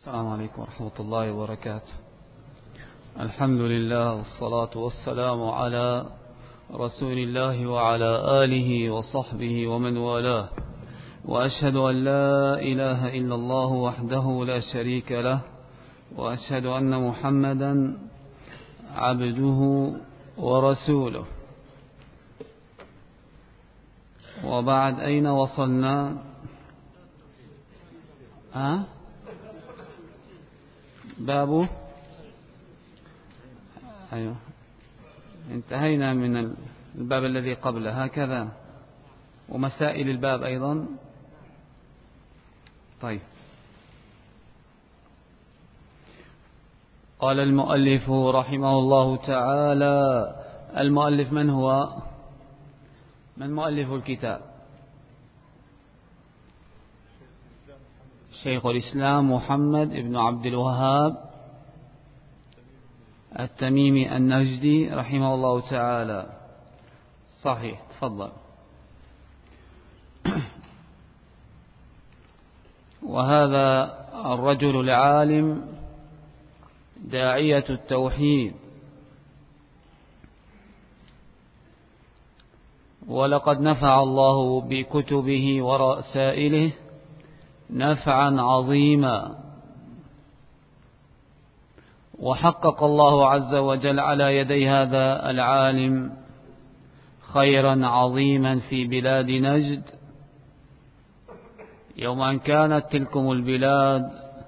السلام عليكم ورحمة الله وبركاته. الحمد لله والصلاة والسلام على رسول الله وعلى آله وصحبه ومن والاه، وأشهد أن لا إله إلا الله وحده لا شريك له، وأشهد أن محمدا عبده ورسوله. وبعد، أين وصلنا؟ باب أيوه، انتهينا من الباب الذي قبله هكذا، ومسائل الباب أيضا. طيب، قال المؤلف رحمه الله تعالى. المؤلف من هو؟ من مؤلف الكتاب؟ شيخ الإسلام محمد بن عبد الوهاب التميمي النجدي رحمه الله تعالى. صحيح، تفضل. وهذا الرجل العالم داعية التوحيد، ولقد نفع الله بكتبه ورسائله نفعا عظيما، وحقق الله عز وجل على يدي هذا العالم خيرا عظيما في بلاد نجد، يوم أن كانت تلكم البلاد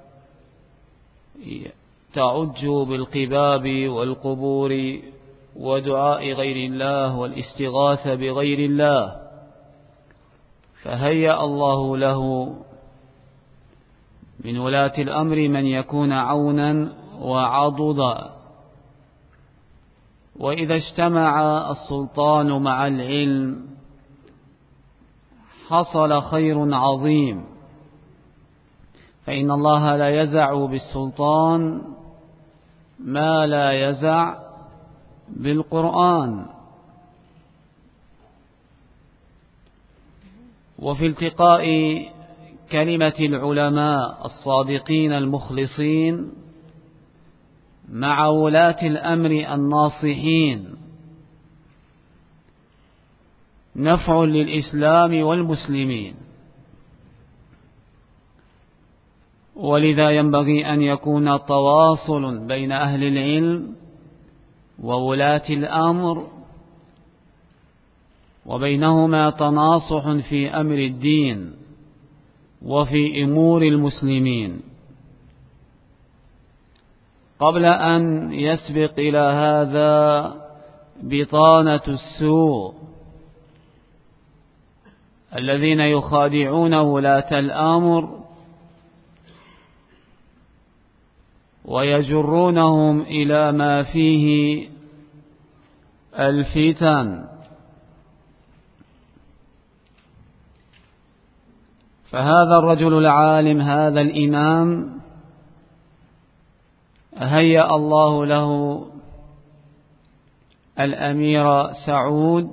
تعج بالقباب والقبور ودعاء غير الله والاستغاثة بغير الله، فهيأ الله له من ولاة الأمر من يكون عونا وعضدا. وإذا اجتمع السلطان مع العلم حصل خير عظيم، فإن الله لا يزع بالسلطان ما لا يزع بالقرآن. وفي التقاء كلمة العلماء الصادقين المخلصين مع ولاة الأمر الناصحين نفع للإسلام والمسلمين، ولذا ينبغي أن يكون تواصل بين أهل العلم وولاة الأمر، وبينهما تناصح في أمر الدين وفي أمور المسلمين. قبل أن يسبق إلى هذا بطانة السوء الذين يخادعون ولاة الأمر ويجرونهم إلى ما فيه الفتن، فهذا الرجل العالم، هذا الإمام، هيأ الله له الأمير سعود،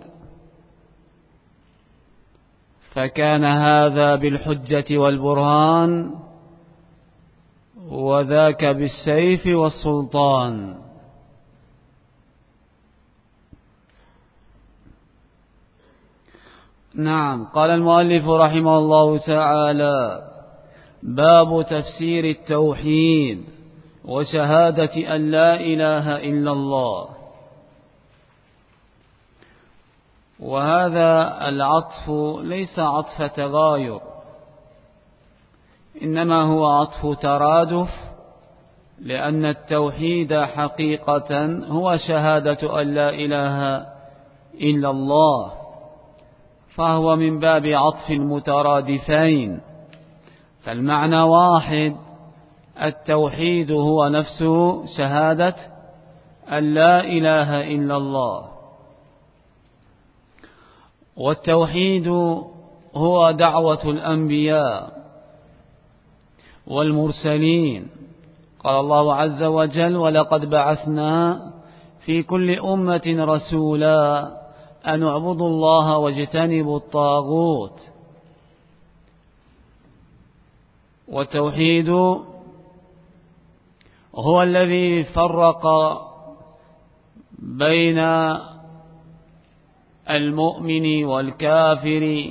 فكان هذا بالحجة والبرهان وذاك بالسيف والسلطان. نعم، قال المؤلف رحمه الله تعالى: باب تفسير التوحيد وشهادة أن لا إله إلا الله. وهذا العطف ليس عطف تغاير، إنما هو عطف ترادف، لأن التوحيد حقيقة هو شهادة أن لا إله إلا الله، فهو من باب عطف المترادفين، فالمعنى واحد. التوحيد هو نفسه شهادة أن لا إله إلا الله، والتوحيد هو دعوة الأنبياء والمرسلين. قال الله عز وجل: ولقد بعثنا في كل أمة رسولا أن اعبدوا الله واجتنبوا الطاغوت. والتوحيد هو الذي فرق بين المؤمن والكافر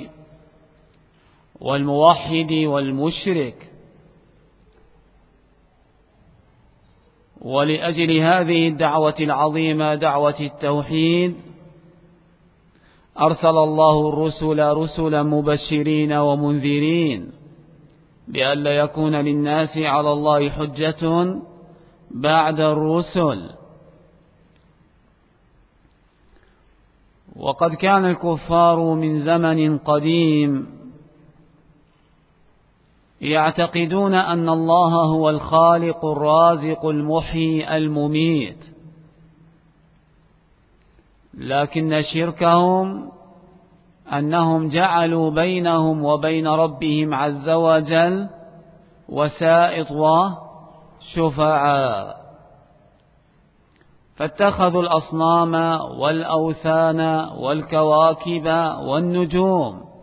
والموحد والمشرك. ولأجل هذه الدعوة العظيمة دعوة التوحيد أرسل الله الرسل رسلا مبشرين ومنذرين لئلا يكون للناس على الله حجة بعد الرسل. وقد كان الكفار من زمن قديم يعتقدون أن الله هو الخالق الرازق المحيي المميت، لكن شركهم أنهم جعلوا بينهم وبين ربهم عز وجل وسائط وشفعاء، فاتخذوا الأصنام والأوثان والكواكب والنجوم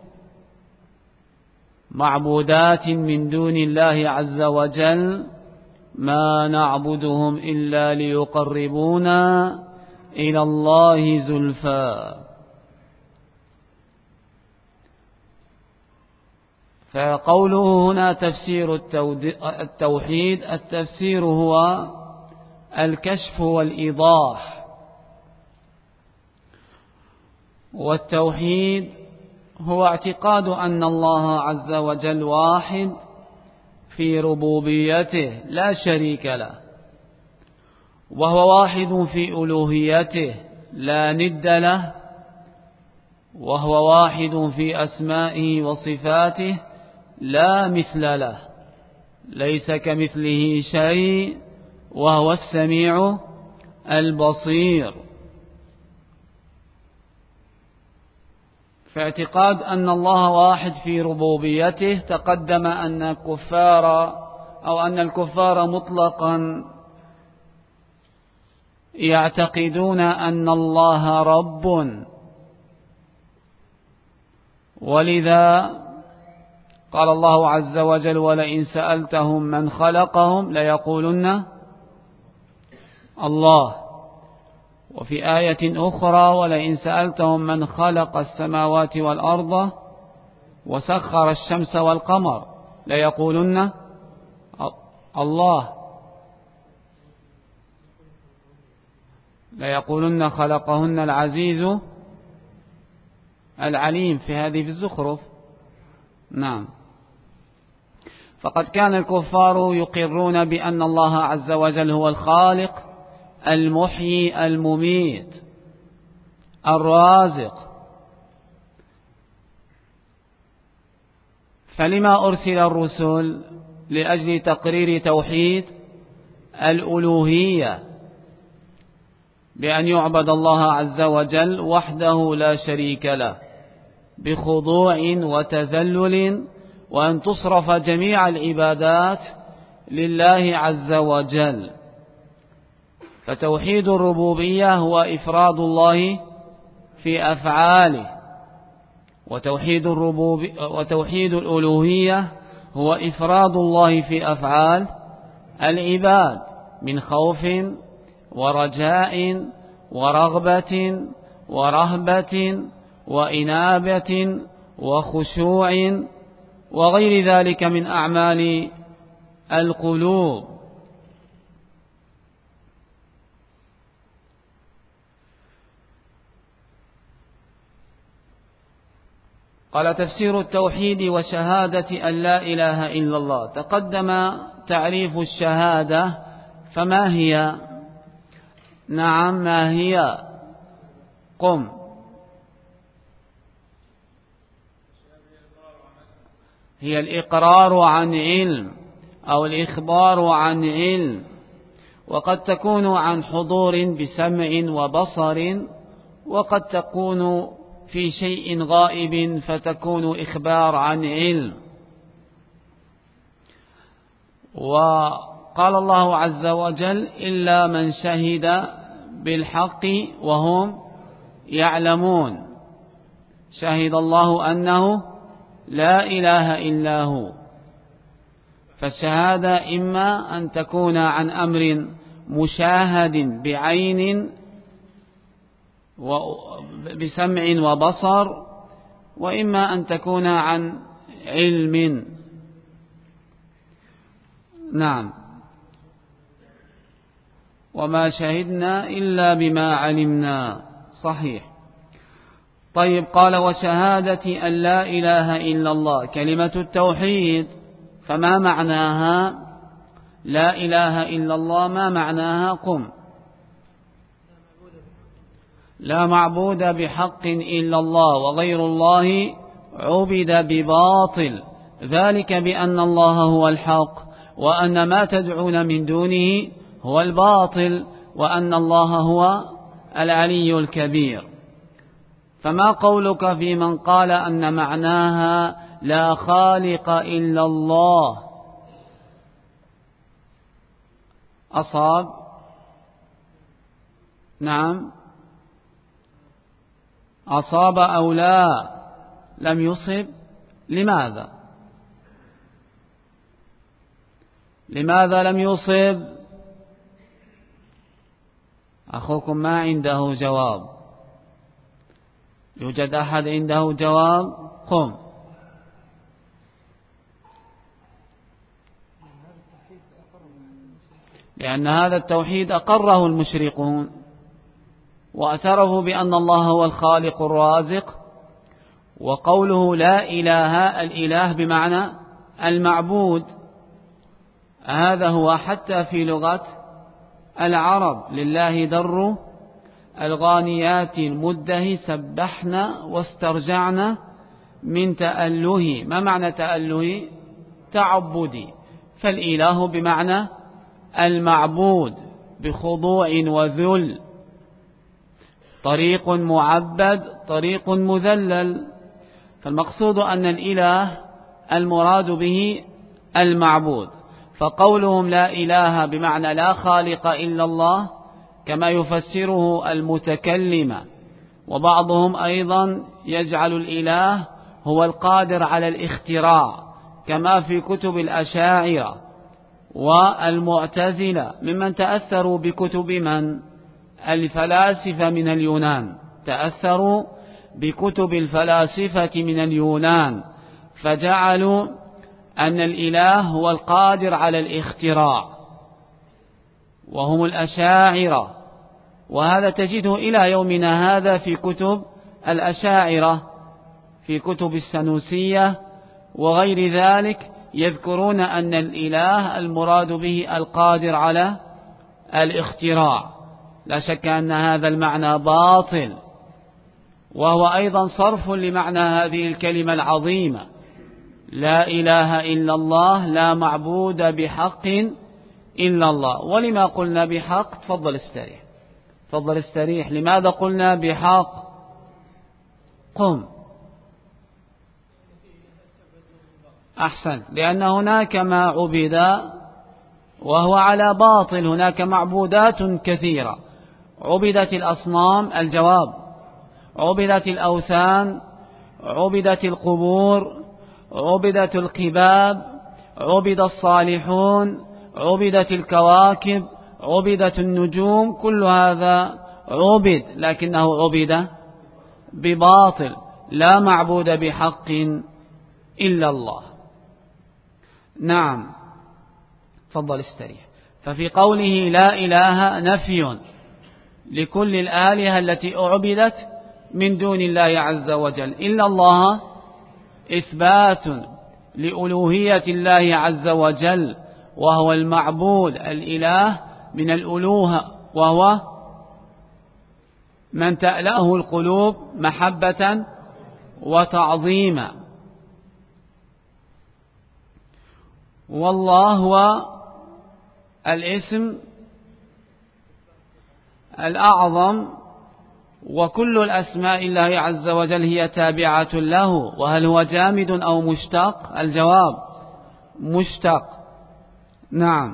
معبودات من دون الله عز وجل، ما نعبدهم إلا ليقربونا إلى الله زلفى. فقوله هنا تفسير التوحيد، التفسير هو الكشف والإيضاح. والتوحيد هو اعتقاد أن الله عز وجل واحد في ربوبيته لا شريك له، وهو واحد في ألوهيته لا ند له، وهو واحد في أسمائه وصفاته لا مثل له، ليس كمثله شيء وهو السميع البصير. فاعتقاد أن الله واحد في ربوبيته، تقدم أن الكفار مطلقا يعتقدون أن الله رب، ولذا قال الله عز وجل ولئن سألتهم من خلقهم ليقولن الله. وفي آية أخرى ولئن سألتهم من خلق السماوات والأرض وسخر الشمس والقمر ليقولن الله، ليقولن خلقهن العزيز العليم، في هذه في الزخرف. نعم. فقد كان الكفار يقرون بأن الله عز وجل هو الخالق المحيي المميت الرازق، فلما أرسل الرسل؟ لأجل تقرير توحيد الألوهية، بأن يعبد الله عز وجل وحده لا شريك له بخضوع وتذلل، وأن تصرف جميع العبادات لله عز وجل. فتوحيد الربوبية هو إفراد الله في أفعاله، وتوحيد الألوهية هو إفراد الله في أفعال العباد من خوف ورجاء ورغبة ورهبة وإنابة وخشوع وغير ذلك من أعمال القلوب. قال تفسير التوحيد وشهادة أن لا إله إلا الله. تقدم تعريف الشهادة، فما هي؟ نعم، ما هي؟ قم. هي الإقرار عن علم أو الإخبار عن علم، وقد تكون عن حضور بسمع وبصر، وقد تكون في شيء غائب فتكون إخبار عن علم. وقال الله عز وجل إلا من شهد بالحق وهم يعلمون، شهد الله أنه لا إله إلا هو. فالشهادة إما أن تكون عن أمر مشاهد بعين بسمع وبصر، وإما أن تكون عن علم. نعم. وما شهدنا إلا بما علمنا. صحيح. طيب، قال وشهادة أن لا إله إلا الله كلمة التوحيد، فما معناها؟ لا إله إلا الله ما معناها؟ قم. لا معبود بحق إلا الله، وغير الله عبد بباطل، ذلك بأن الله هو الحق، وأن ما تدعون من دونه هو الباطل، وأن الله هو العلي الكبير. فما قولك في من قال أن معناها لا خالق إلا الله؟ أصاب؟ نعم. أصاب أو لا؟ لم يصب. لماذا؟ لماذا لم يصب؟ أخوكم ما عنده جواب. يوجد أحد عنده جواب؟ قم. لأن هذا التوحيد أقره المشركون واعترفوا بأن الله هو الخالق الرازق. وقوله لا إله، الإله بمعنى المعبود، هذا هو حتى في لغة العرب. لله در الغانيات المده سبحنا واسترجعنا من تأله. ما معنى تأله؟ تعبدي. فالإله بمعنى المعبود بخضوع وذل، طريق معبد، طريق مذلل. فالمقصود أن الإله المراد به المعبود. فقولهم لا إله بمعنى لا خالق إلا الله كما يفسره المتكلم، وبعضهم أيضا يجعل الإله هو القادر على الاختراع كما في كتب الأشاعرة والمعتزلة، ممن تأثروا بكتب من؟ الفلاسفة من اليونان. تأثروا بكتب الفلاسفة من اليونان فجعلوا أن الإله هو القادر على الاختراع، وهم الأشاعرة. وهذا تجده إلى يومنا هذا في كتب الأشاعرة، في كتب السنوسية وغير ذلك، يذكرون أن الإله المراد به القادر على الاختراع. لا شك أن هذا المعنى باطل، وهو أيضا صرف لمعنى هذه الكلمة العظيمة لا إله إلا الله، لا معبود بحق إلا الله. ولما قلنا بحق؟ تفضل استريح، تفضل استريح. لماذا قلنا بحق؟ قم. أحسن. لأن هناك ما عبد وهو على باطل، هناك معبودات كثيرة. عبدت الأصنام، الجواب. عبدت الأوثان، عبدت القبور، عبدت القباب، عبد الصالحون، عبدت الكواكب، عبدت النجوم. كل هذا عبد، لكنه عبد بباطل. لا معبود بحق إلا الله. نعم. تفضل استريح. ففي قوله لا إله نفي لكل الآلهة التي أعبدت من دون الله عز وجل، إلا الله إثبات لألوهية الله عز وجل، وهو المعبود الإله من الألوهة، وهو من تألأه القلوب محبة وتعظيما. والله هو الاسم الأعظم، وكل الأسماء الله عز وجل هي تابعة له. وهل هو جامد أو مشتق؟ الجواب مشتق. نعم.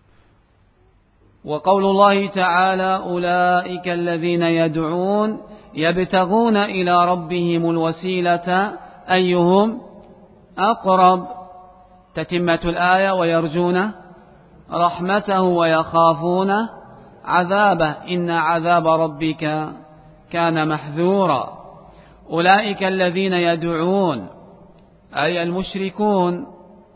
وقول الله تعالى أولئك الذين يدعون يبتغون إلى ربهم الوسيلة أيهم أقرب. تتمة الآية: ويرجون رحمته ويخافون عذابه إن عذاب ربك كان محذورا. أولئك الذين يدعون أي المشركون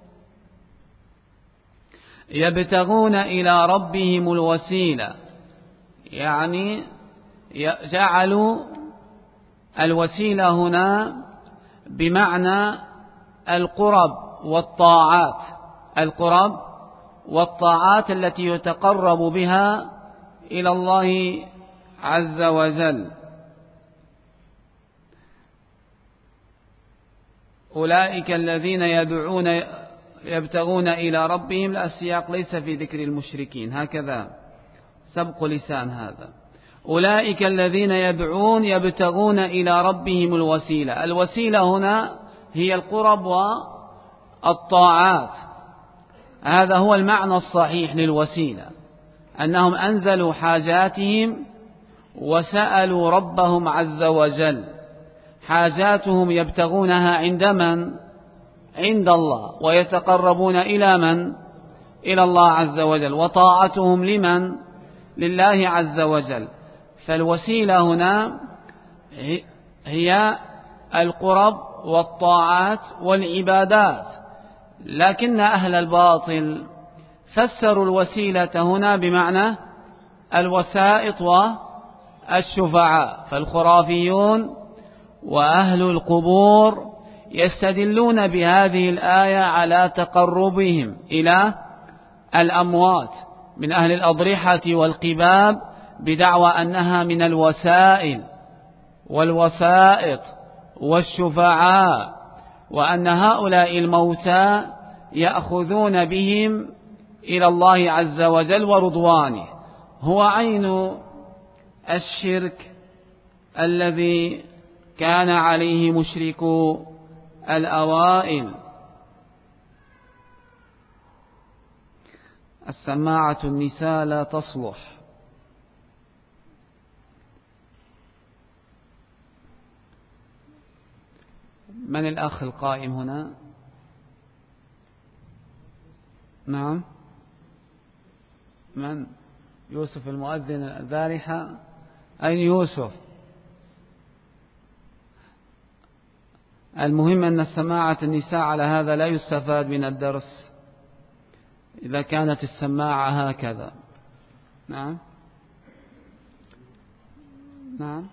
يبتغون إلى ربهم الوسيلة، يعني جعلوا الوسيلة هنا بمعنى القرب والطاعات، القرب والطاعات التي يتقرب بها إلى الله عز وجل. أولئك الذين يبتغون إلى ربهم، السياق ليس في ذكر المشركين، هكذا سبق لسان هذا. أولئك الذين يبتغون إلى ربهم الوسيلة. الوسيلة هنا هي القرب والطاعات، هذا هو المعنى الصحيح للوسيلة، أنهم أنزلوا حاجاتهم وسألوا ربهم عز وجل. حاجاتهم يبتغونها عند من؟ عند الله، ويتقربون إلى من؟ إلى الله عز وجل، وطاعتهم لمن؟ لله عز وجل. فالوسيلة هنا هي القرب والطاعات والعبادات، لكن أهل الباطل فسروا الوسيلة هنا بمعنى الوسائط والشفعاء. فالخرافيون وأهل القبور يستدلون بهذه الآية على تقربهم إلى الأموات من أهل الأضرحة والقباب بدعوى أنها من الوسائل والوسائط والشفعاء، وأن هؤلاء الموتى يأخذون بهم إلى الله عز وجل ورضوانه. هو عين الشرك الذي كان عليه مشركو الأوائل. السماعة النساء لا تصلح. من الأخ القائم هنا؟ نعم، من؟ يوسف المؤذن البارحة. أين يوسف؟ المهم أن سماعة النساء على هذا لا يستفاد من الدرس إذا كانت السماعة هكذا. نعم نعم.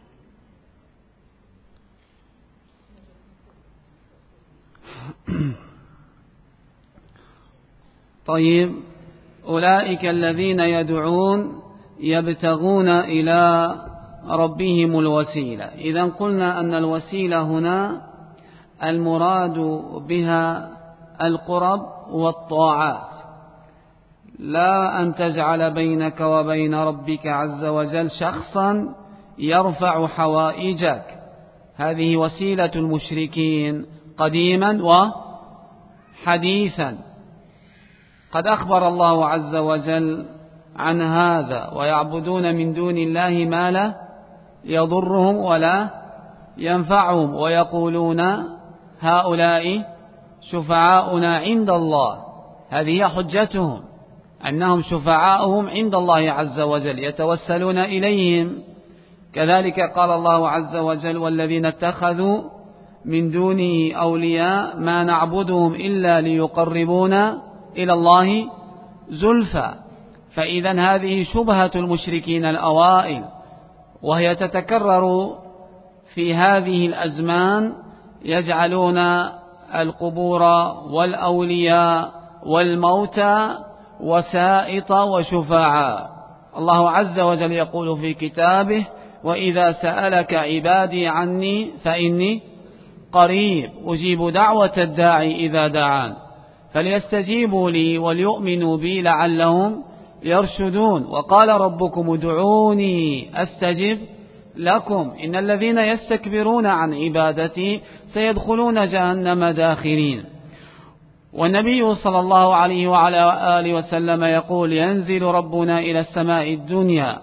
طيب، أولئك الذين يبتغون إلى ربهم الوسيلة. إذن قلنا أن الوسيلة هنا المراد بها القرب والطاعات، لا أن تجعل بينك وبين ربك عز وجل شخصا يرفع حوائجك. هذه وسيلة المشركين قديما وحديثا، قد أخبر الله عز وجل عن هذا: ويعبدون من دون الله ما لا يضرهم ولا ينفعهم ويقولون هؤلاء شفعاؤنا عند الله. هذه هي حجتهم، أنهم شفعاؤهم عند الله عز وجل، يتوسلون إليهم. كذلك قال الله عز وجل: والذين اتخذوا من دونه أولياء ما نعبدهم إلا ليقربونا إلى الله زلفى. فإذا هذه شبهة المشركين الأوائل، وهي تتكرر في هذه الأزمان، يجعلون القبور والأولياء والموتى وسائط وشفعاء. الله عز وجل يقول في كتابه: وإذا سألك عبادي عني فإني قريب أجيب دعوة الداعي إذا دعان فليستجيبوا لي وليؤمنوا بي لعلهم يرشدون. وقال ربكم ادعوني أستجب لكم إن الذين يستكبرون عن عبادتي سيدخلون جهنم داخرين. والنبي صلى الله عليه وعلى آله وسلم يقول: ينزل ربنا إلى السماء الدنيا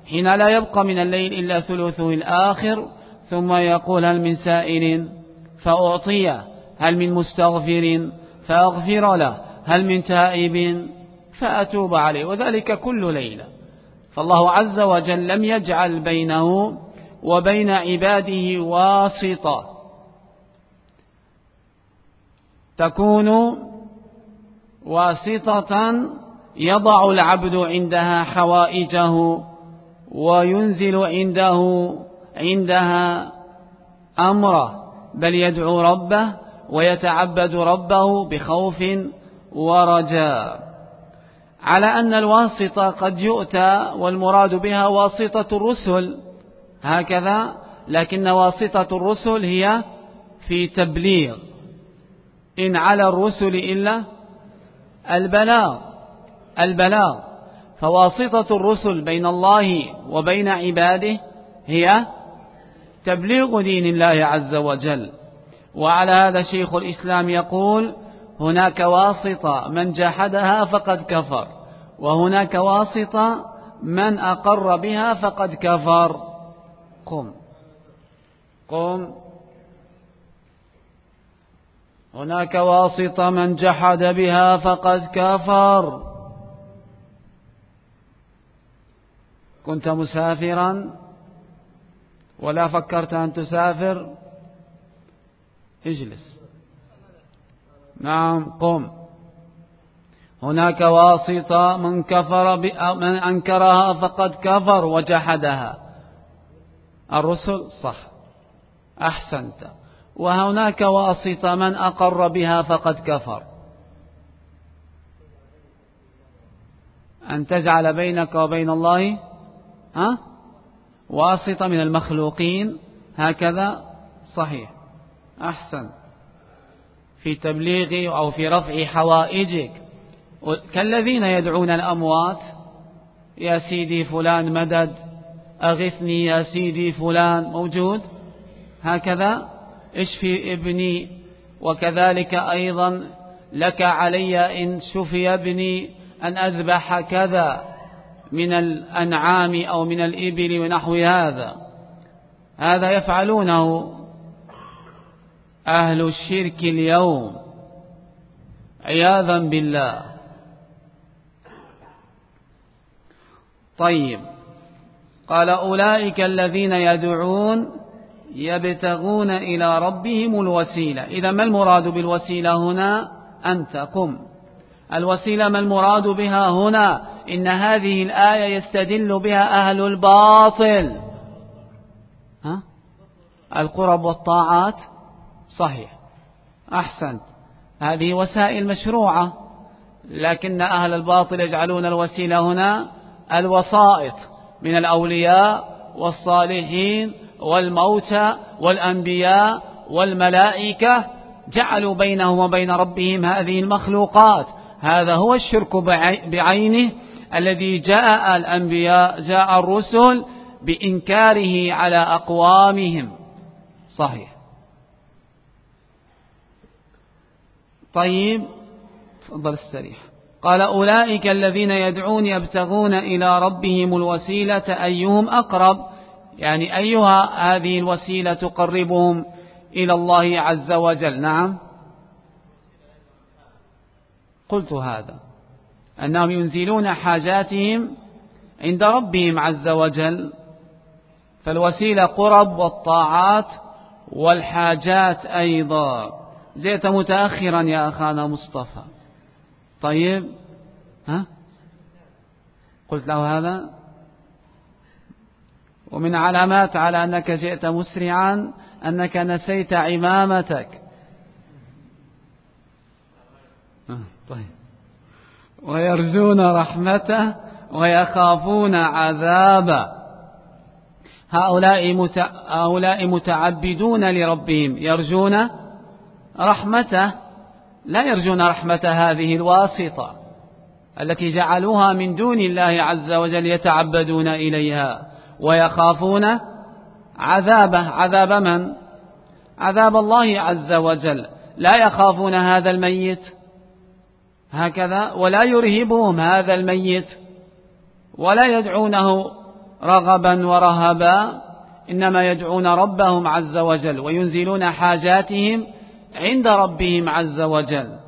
حين لا يبقى من الليل إلا ثلثه الآخر، ثم يقول هل من سائل فأعطيه، هل من مستغفر فأغفر له، هل من تائب فأتوب عليه، وذلك كل ليلة. فالله عز وجل لم يجعل بينه وبين عباده واسطة تكون واسطة يضع العبد عندها حوائجه وينزل عندها أمره، بل يدعو ربه ويتعبد ربه بخوف ورجاء. على أن الواسطة قد يؤتى والمراد بها واسطة الرسل هكذا، لكن واسطة الرسل هي في تبليغ، إن على الرسل إلا البلاغ. فواسطة الرسل بين الله وبين عباده هي تبليغ دين الله عز وجل. وعلى هذا شيخ الإسلام يقول هناك واسطة من جحدها فقد كفر، وهناك واسطة من أقر بها فقد كفر. قم. هناك واسطة من جحد بها فقد كفر. كنت مسافرا ولا فكرت أن تسافر؟ اجلس. نعم قم. هناك واسطة من أنكرها فقد كفر وجحدها. الرسل صح، أحسنت. وهناك واسطة من أقر بها فقد كفر. أن تجعل بينك وبين الله واسطة من المخلوقين، هكذا صحيح، أحسن، في تبليغ أو في رفع حوائجك، كالذين يدعون الأموات، يا سيدي فلان مدد، أغثني يا سيدي فلان، موجود هكذا، اشفي ابني، وكذلك أيضا لك علي إن شفي ابني أن أذبح كذا من الأنعام أو من الإبل ونحو هذا يفعلونه أهل الشرك اليوم عياذا بالله. طيب، قال أولئك الذين يدعون يبتغون إلى ربهم الوسيلة. إذا ما المراد بالوسيلة هنا؟ أنت قم. الوسيلة ما المراد بها هنا؟ إن هذه الآية يستدل بها أهل الباطل. القرب والطاعات، صحيح، أحسنت، هذه وسائل مشروعة، لكن أهل الباطل يجعلون الوسيلة هنا الوسائط من الأولياء والصالحين والموتى والأنبياء والملائكة، جعلوا بينهم وبين ربهم هذه المخلوقات. هذا هو الشرك بعينه الذي جاء الأنبياء، جاء الرسل بإنكاره على أقوامهم. صحيح. طيب، تفضل السريح. قال أولئك الذين يدعون يبتغون إلى ربهم الوسيلة أيهم أقرب، يعني أيها هذه الوسيلة تقربهم إلى الله عز وجل. نعم، قلت هذا، أنهم ينزلون حاجاتهم عند ربهم عز وجل، فالوسيلة قرب والطاعات والحاجات أيضا. جئت متأخرا يا أخانا مصطفى. طيب، قلت له هذا. ومن علامات على أنك جئت مسرعا أنك نسيت عمامتك. طيب، ويرجون رحمته ويخافون عذابه. هؤلاء متعبدون لربهم، يرجون رحمته، لا يرجون رحمة هذه الواسطة التي جعلوها من دون الله عز وجل يتعبدون إليها، ويخافون عذابه. عذاب من؟ عذاب الله عز وجل. لا يخافون هذا الميت هكذا، ولا يرهبهم هذا الميت، ولا يدعونه رغبا ورهبا، إنما يدعون ربهم عز وجل وينزلون حاجاتهم عند ربهم عز وجل.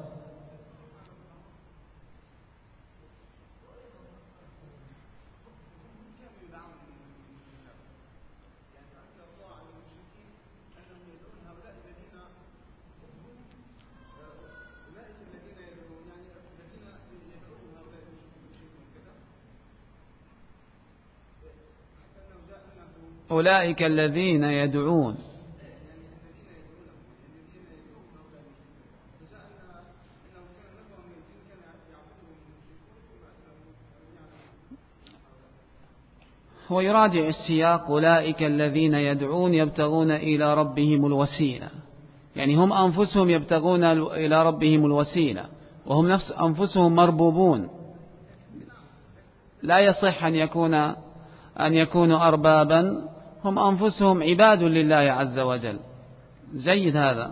أولئك الذين يدعون هو يراجع السياق، أولئك الذين يدعون يبتغون إلى ربهم الوسيلة، يعني هم أنفسهم يبتغون إلى ربهم الوسيلة، وهم أنفسهم مربوبون، لا يصح أن يكونوا أربابا، هم أنفسهم عباد لله عز وجل. جيد هذا.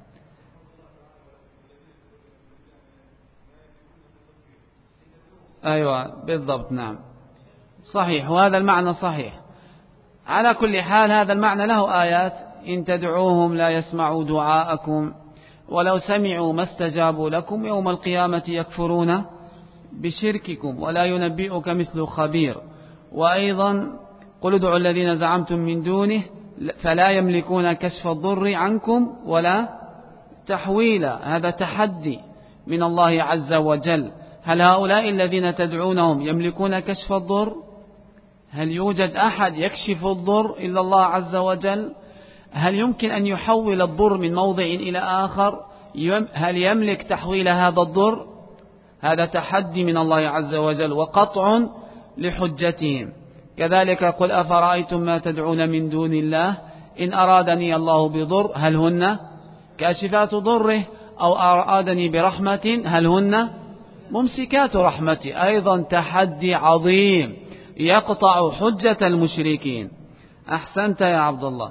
أيوة بالضبط، نعم صحيح، وهذا المعنى صحيح. على كل حال هذا المعنى له آيات: إن تدعوهم لا يسمعوا دعاءكم ولو سمعوا ما استجابوا لكم يوم القيامة يكفرون بشرككم ولا ينبئك مثل خبير. وأيضا قل ادعوا الذين زعمتم من دونه فلا يملكون كشف الضر عنكم ولا تحويلا. هذا تحدي من الله عز وجل. هل هؤلاء الذين تدعونهم يملكون كشف الضر؟ هل يوجد أحد يكشف الضر إلا الله عز وجل؟ هل يمكن أن يحول الضر من موضع إلى آخر؟ هل يملك تحويل هذا الضر؟ هذا تحدي من الله عز وجل وقطع لحجتهم. كذلك قل أفرأيتم ما تدعون من دون الله إن أرادني الله بضر هل هن كاشفات ضره أو أرادني برحمة هل هن ممسكات رحمته. أيضا تحدي عظيم يقطع حجة المشركين. أحسنت يا عبد الله.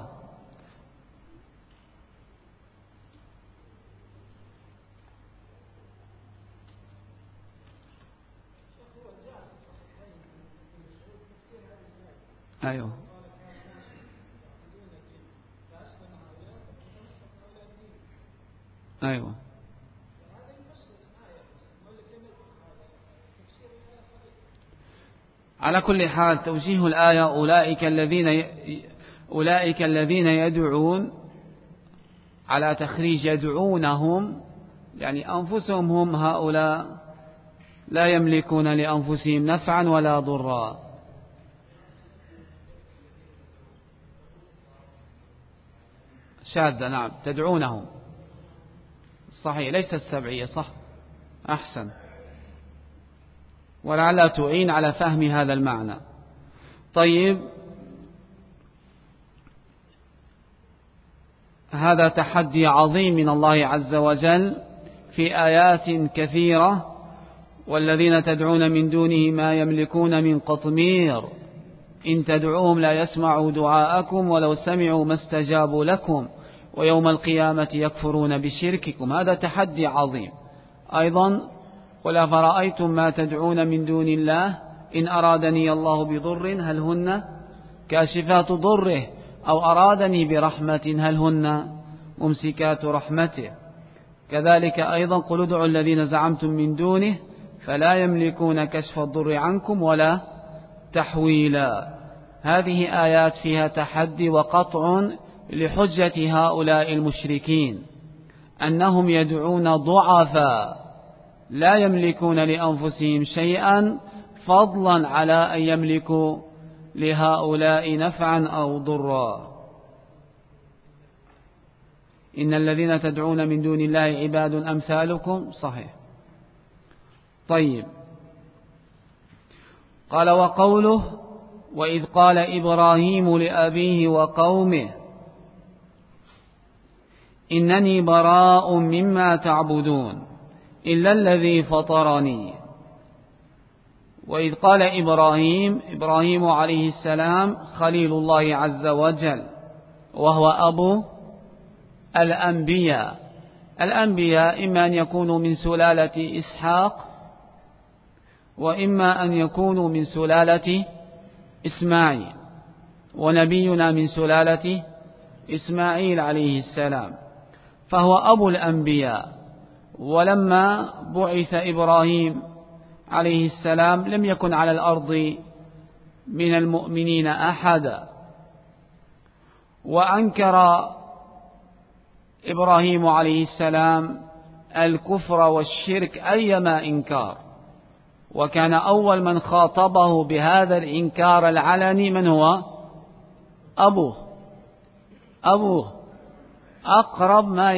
أيوه أيوه على كل حال توجيه الآية أولئك الذين يدعون على تخريج يدعونهم، يعني أنفسهم هم هؤلاء لا يملكون لأنفسهم نفعا ولا ضرا. شاذة، نعم تدعونهم صحيح، ليس السبعية، صح أحسن، ولعلها تعين على فهم هذا المعنى. طيب، هذا تحدي عظيم من الله عز وجل في آيات كثيرة: والذين تدعون من دونه ما يملكون من قطمير إن تدعوهم لا يسمعوا دعاءكم ولو سمعوا ما استجابوا لكم ويوم القيامة يكفرون بشرككم. هذا تحدي عظيم. أيضا قل أفرأيتم ما تدعون من دون الله إن أرادني الله بضر هل هن كاشفات ضره أو أرادني برحمة هل هن ممسكات رحمته. كذلك أيضا قل ادعوا الذين زعمتم من دونه فلا يملكون كشف الضر عنكم ولا تحويلا. هذه آيات فيها تحدي وقطع لحجة هؤلاء المشركين أنهم يدعون ضعفا لا يملكون لأنفسهم شيئا فضلا على أن يملكوا لهؤلاء نفعا أو ضرا. إن الذين تدعون من دون الله عباد أمثالكم. صحيح. طيب، قال وقوله وإذ قال إبراهيم لأبيه وقومه إنني براء مما تعبدون إلا الذي فطرني. وإذ قال إبراهيم عليه السلام خليل الله عز وجل، وهو أبو الأنبياء إما أن يكونوا من سلالة إسحاق وإما أن يكونوا من سلالة إسماعيل، ونبينا من سلالة إسماعيل عليه السلام، فهو أبو الأنبياء. ولما بعث إبراهيم عليه السلام لم يكن على الأرض من المؤمنين أحدا، وأنكر إبراهيم عليه السلام الكفر والشرك أيما إنكار، وكان أول من خاطبه بهذا الإنكار العلني من هو؟ أبوه أقرب ما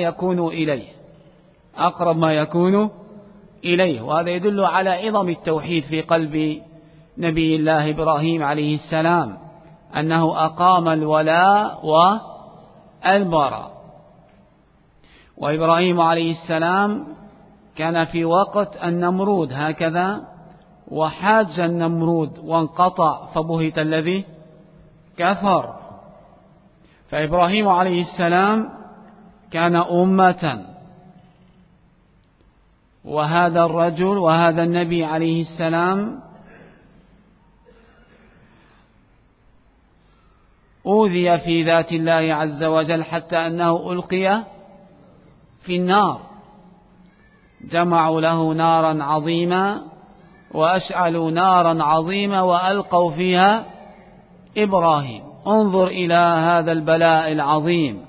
يكون إليه، وهذا يدل على عظم التوحيد في قلب نبي الله إبراهيم عليه السلام، أنه أقام الولاء والبراء. وإبراهيم عليه السلام كان في وقت النمرود هكذا، وحاج النمرود وانقطع، فبهت الذي كفر. فإبراهيم عليه السلام كان أمة، وهذا الرجل وهذا النبي عليه السلام أوذي في ذات الله عز وجل حتى أنه ألقي في النار، جمعوا له نارا عظيما وأشعلوا نارا عظيمة وألقوا فيها إبراهيم. انظر إلى هذا البلاء العظيم.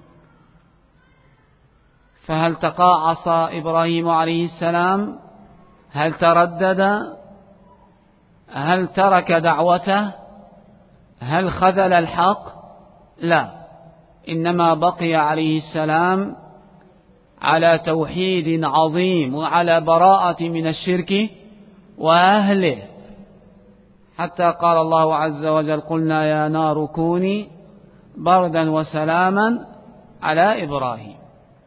فهل تقاعص إبراهيم عليه السلام؟ هل تردد؟ هل ترك دعوته؟ هل خذل الحق؟ لا، إنما بقي عليه السلام على توحيد عظيم وعلى براءة من الشرك وأهله، حتى قال الله عز وجل: قلنا يا نار كوني بردا وسلاما على إبراهيم.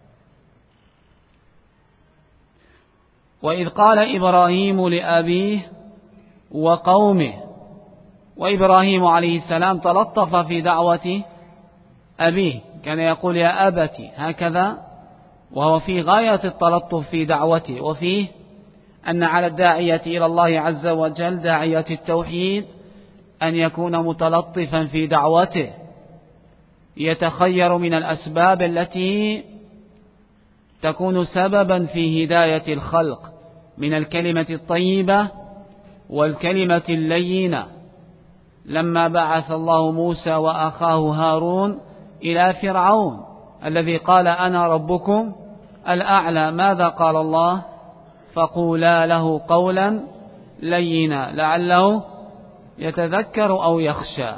وإذ قال إبراهيم لأبيه وقومه، وإبراهيم عليه السلام تلطف في دعوة أبيه، كان يقول يا أبتي هكذا، وهو في غاية التلطف في دعوته. وفيه أن على الداعية إلى الله عز وجل، داعية التوحيد، أن يكون متلطفا في دعوته، يتخير من الأسباب التي تكون سببا في هداية الخلق، من الكلمة الطيبة والكلمة اللينة. لما بعث الله موسى وأخاه هارون إلى فرعون الذي قال أنا ربكم الأعلى، ماذا قال الله؟ فقولا له قولا لينا لعله يتذكر أو يخشى.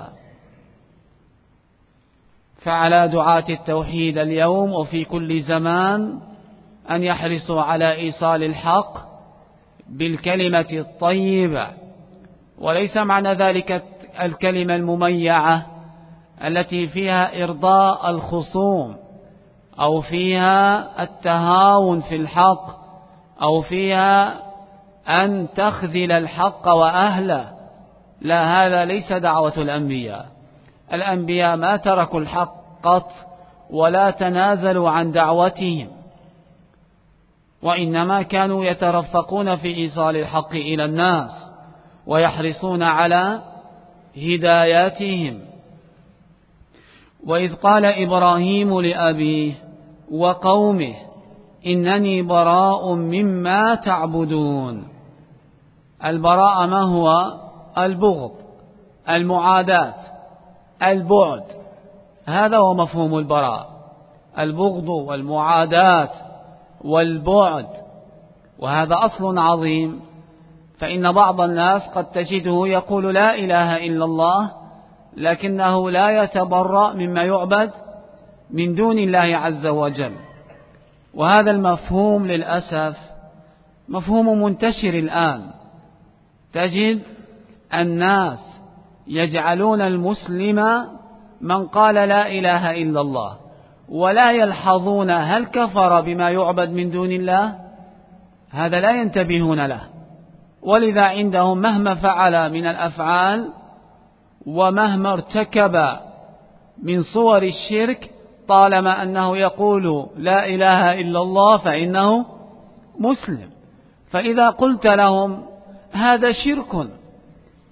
فعلى دعاة التوحيد اليوم وفي كل زمان أن يحرصوا على إيصال الحق بالكلمة الطيبة، وليس معنى ذلك الكلمة المميعة التي فيها إرضاء الخصوم، أو فيها التهاون في الحق، أو فيها أن تخذل الحق وأهله. لا، هذا ليس دعوة الأنبياء. الأنبياء ما تركوا الحق قط ولا تنازلوا عن دعوتهم، وإنما كانوا يترفقون في إيصال الحق إلى الناس ويحرصون على هداياتهم. وإذ قال إبراهيم لأبيه وقومه إنني براء مما تعبدون. البراء ما هو؟ البغض، المعاداة، البعد، هذا هو مفهوم البراء، البغض والمعاداة والبعد. وهذا أصل عظيم، فإن بعض الناس قد تجده يقول لا إله إلا الله، لكنه لا يتبرأ مما يعبد من دون الله عز وجل. وهذا المفهوم للأسف مفهوم منتشر الآن. تجد الناس يجعلون المسلم من قال لا إله إلا الله، ولا يلحظون هل كفر بما يعبد من دون الله. هذا لا ينتبهون له، ولذا عندهم مهما فعل من الأفعال ومهما ارتكب من صور الشرك، طالما أنه يقول لا إله إلا الله فإنه مسلم. فإذا قلت لهم هذا شرك،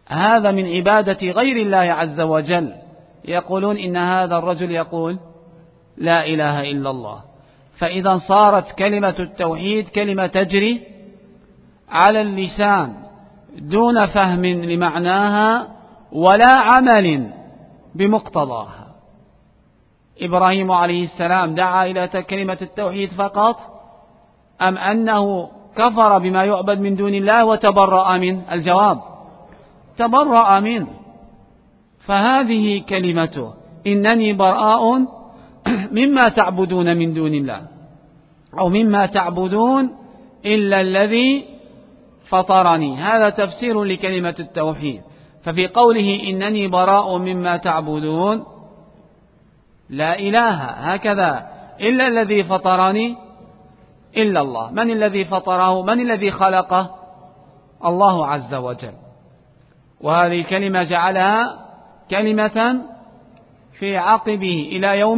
هذا من عبادة غير الله عز وجل. يقولون إن هذا الرجل يقول لا إله إلا الله. فإذا صارت كلمة التوحيد كلمة تجري على اللسان دون فهم لمعناها ولا عمل بمقتضاها. إبراهيم عليه السلام دعا إلى كلمة التوحيد فقط، أم أنه كفر بما يعبد من دون الله وتبرأ منه؟ الجواب تبرأ منه. فهذه كلمته: إنني براء مما تعبدون من دون الله، أو مما تعبدون إلا الذي فطرني. هذا تفسير لكلمة التوحيد. ففي قوله إنني براء مما تعبدون لا إله هكذا إلا الذي فطرني إلا الله. من الذي فطره؟ من الذي خلقه؟ الله عز وجل. وهذه الكلمة جعلها كلمة في عقبه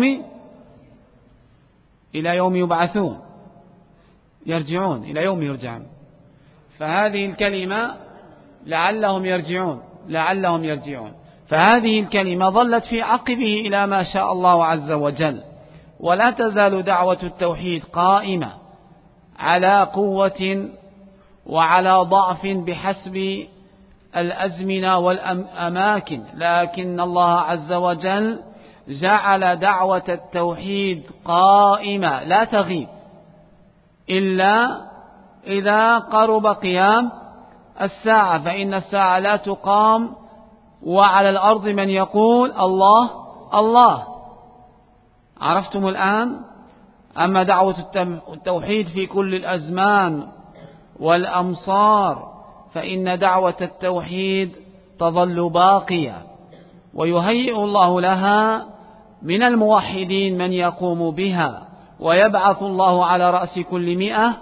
إلى يوم يبعثون، يرجعون إلى يوم يرجعون. فهذه الكلمة لعلهم يرجعون. فهذه الكلمة ظلت في عقبه إلى ما شاء الله عز وجل. ولا تزال دعوة التوحيد قائمة على قوة وعلى ضعف بحسب الأزمنة والأماكن، لكن الله عز وجل جعل دعوة التوحيد قائمة لا تغيب إلا إذا قرب قيام الساعة، فإن الساعة لا تقام وعلى الأرض من يقول الله الله. عرفتم الآن؟ أما دعوة التوحيد في كل الأزمان والأمصار فإن دعوة التوحيد تظل باقية، ويهيئ الله لها من الموحدين من يقوم بها، ويبعث الله على رأس كل 100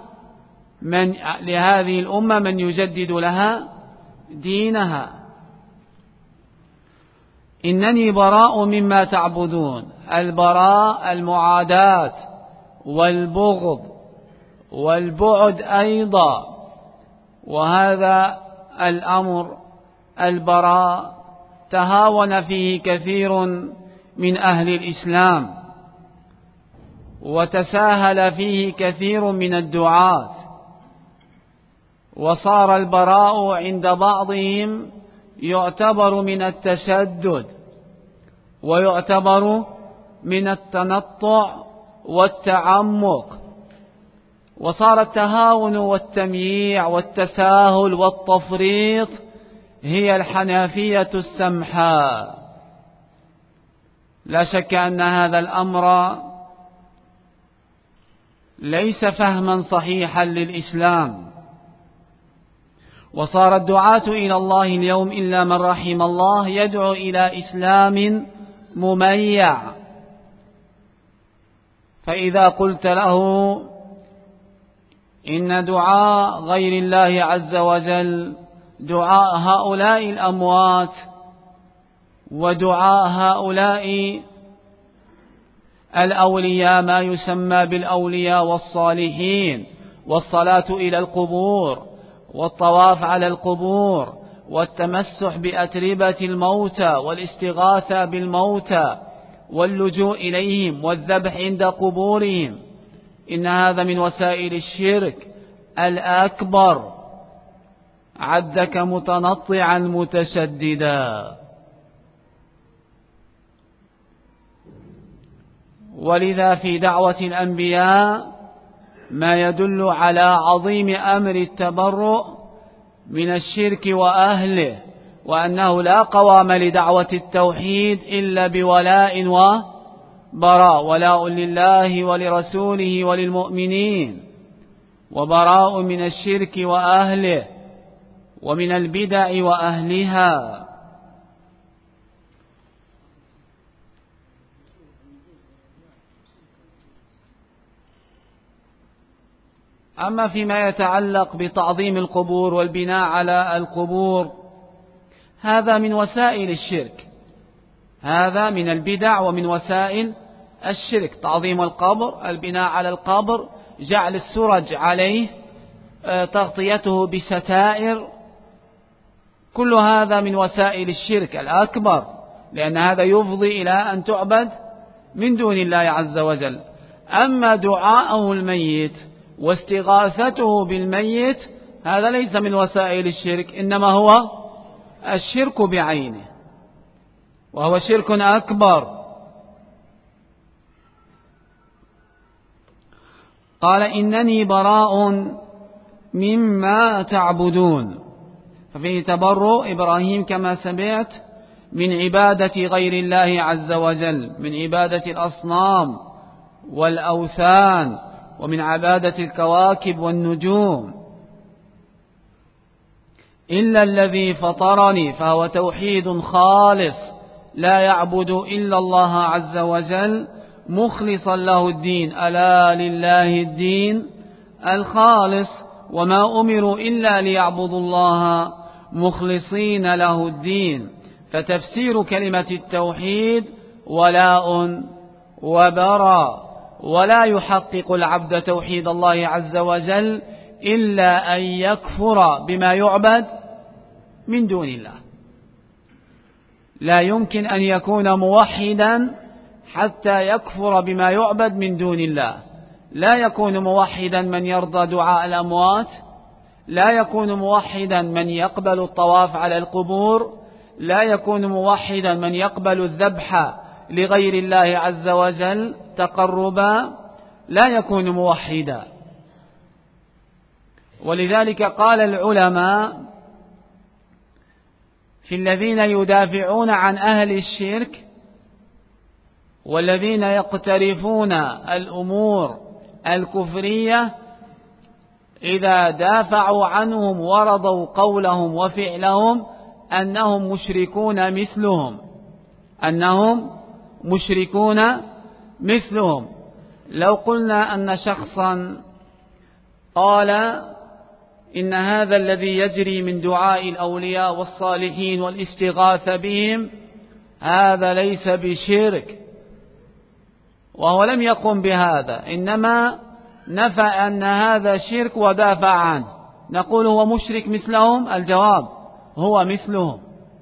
لهذه الأمة من يجدد لها دينها. إنني براء مما تعبدون. البراء المعاداة والبغض والبعد أيضا، وهذا الأمر البراء تهاون فيه كثير من أهل الإسلام، وتساهل فيه كثير من الدعاة، وصار البراء عند بعضهم يعتبر من التشدد، ويعتبر من التنطع والتعمق، وصار التهاون والتمييع والتساهل والتفريط هي الحنافية السمحاء. لا شك أن هذا الأمر ليس فهما صحيحا للإسلام، وصار الدعاة إلى الله اليوم إلا من رحم الله يدعو إلى إسلام مميع. فإذا قلت له إن دعاء غير الله عز وجل دعاء هؤلاء الأموات ودعاء هؤلاء الأولياء ما يسمى بالأولياء والصالحين، والصلاة إلى القبور والطواف على القبور والتمسح بأتربة الموتى والاستغاثة بالموتى واللجوء إليهم والذبح عند قبورهم، إن هذا من وسائل الشرك الأكبر. عدك متنطعا متشددا. ولذا في دعوة الأنبياء ما يدل على عظيم أمر التبرؤ من الشرك وأهله، وأنه لا قوام لدعوة التوحيد إلا بولاء وبراء، ولاء لله ولرسوله وللمؤمنين، وبراء من الشرك وأهله ومن البدع وأهلها. أما فيما يتعلق بتعظيم القبور والبناء على القبور، هذا من وسائل الشرك، هذا من البدع ومن وسائل الشرك. تعظيم القبر، البناء على القبر، جعل السرج عليه، تغطيته بستائر كل هذا من وسائل الشرك الأكبر، لأن هذا يفضي إلى أن تعبد من دون الله عز وجل. أما دعاءه الميت واستغاثته بالميت هذا ليس من وسائل الشرك، إنما هو الشرك بعينه، وهو شرك أكبر. قال إنني براء مما تعبدون، ففيه تبرؤ إبراهيم كما سمعت من عبادة غير الله عز وجل، من عبادة الأصنام والأوثان، ومن عبادة الكواكب والنجوم. إلا الذي فطرني، فهو توحيد خالص لا يعبد إلا الله عز وجل مخلصا له الدين. ألا لله الدين الخالص، وما أمروا إلا ليعبدوا الله مخلصين له الدين. فتفسير كلمة التوحيد ولاء وبراء، ولا يحقق العبد توحيد الله عز وجل إلا أن يكفر بما يعبد من دون الله. لا يمكن أن يكون موحدا حتى يكفر بما يعبد من دون الله. لا يكون موحدا من يرضى دعاء الأموات، لا يكون موحدا من يقبل الطواف على القبور، لا يكون موحدا من يقبل الذبح لغير الله عز وجل تقربا، لا يكون موحدا. ولذلك قال العلماء في الذين يدافعون عن أهل الشرك والذين يقترفون الأمور الكفرية، إذا دافعوا عنهم ورضوا قولهم وفعلهم أنهم مشركون مثلهم، أنهم مشركون مثلهم. لو قلنا أن شخصا قال إن هذا الذي يجري من دعاء الأولياء والصالحين والاستغاثة بهم هذا ليس بشرك، وهو لم يقم بهذا، إنما نفى أن هذا شرك ودافع عنه، نقول هو مشرك مثلهم؟ الجواب هو مثلهم،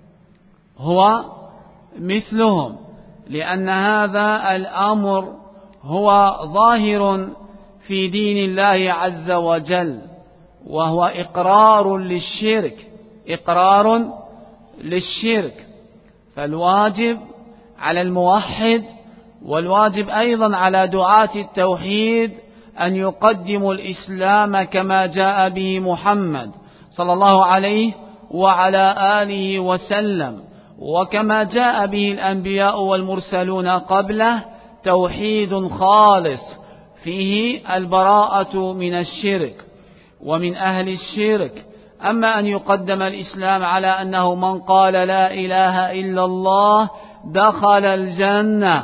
هو مثلهم، لأن هذا الأمر هو ظاهر في دين الله عز وجل، وهو إقرار للشرك، إقرار للشرك. فالواجب على الموحد والواجب أيضا على دعاة التوحيد أن يقدموا الإسلام كما جاء به محمد صلى الله عليه وعلى آله وسلم، وكما جاء به الأنبياء والمرسلون قبله، توحيد خالص فيه البراءة من الشرك ومن أهل الشرك. أما أن يقدم الإسلام على أنه من قال لا إله إلا الله دخل الجنة،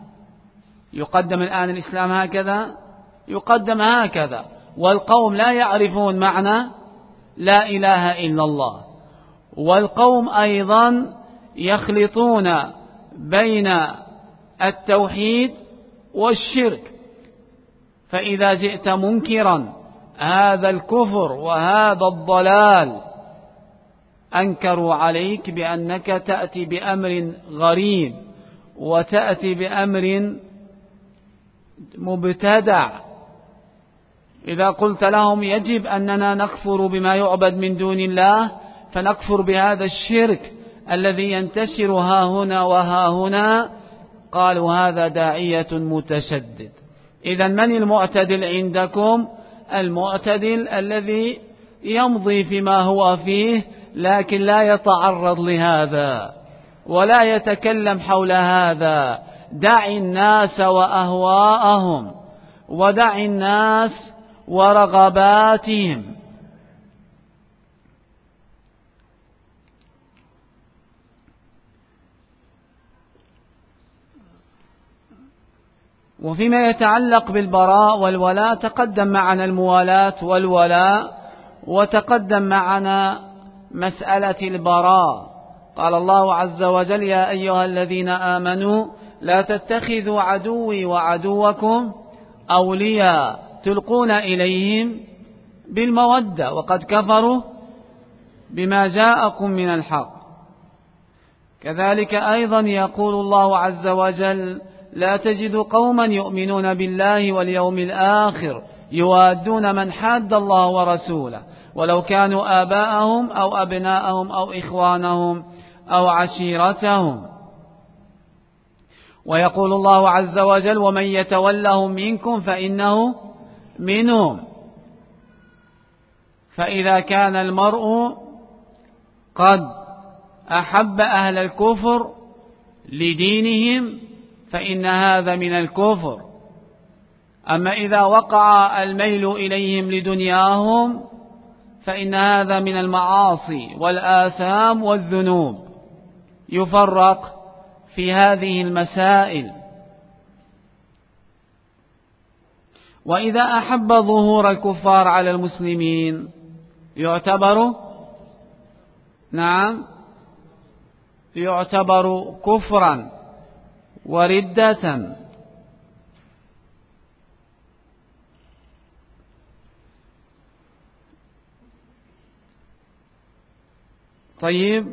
يقدم الآن الإسلام هكذا، يقدم هكذا، والقوم لا يعرفون معنى لا إله إلا الله، والقوم أيضا يخلطون بين التوحيد والشرك. فإذا جئت منكرا هذا الكفر وهذا الضلال أنكروا عليك بأنك تأتي بأمر غريب وتأتي بأمر مبتدع. إذا قلت لهم يجب أننا نكفر بما يعبد من دون الله، فنكفر بهذا الشرك الذي ينتشر ها هنا وها هنا، قالوا هذا داعية متشدد. إذن من المعتدل عندكم؟ المعتدل الذي يمضي فيما هو فيه لكن لا يتعرض لهذا ولا يتكلم حول هذا. دع الناس وأهواءهم، ودع الناس ورغباتهم. وفيما يتعلق بالبراء والولاء تقدم معنا الموالاة والولاء، وتقدم معنا مسألة البراء. قال الله عز وجل يا أيها الذين آمنوا لا تتخذوا عدوي وعدوكم أولياء تلقون إليهم بالمودة وقد كفروا بما جاءكم من الحق. كذلك أيضا يقول الله عز وجل: لا تجد قوما يؤمنون بالله واليوم الآخر يوادون من حاد الله ورسوله ولو كانوا آباءهم أو أبناءهم أو إخوانهم أو عشيرتهم. ويقول الله عز وجل: ومن يتولهم منكم فإنه منهم. فإذا كان المرء قد أحب أهل الكفر لدينهم فإن هذا من الكفر. أما إذا وقع الميل إليهم لدنياهم فإن هذا من المعاصي والآثام والذنوب. يفرق في هذه المسائل. وإذا أحب ظهور الكفار على المسلمين يعتبر كفرا وردة. طيب،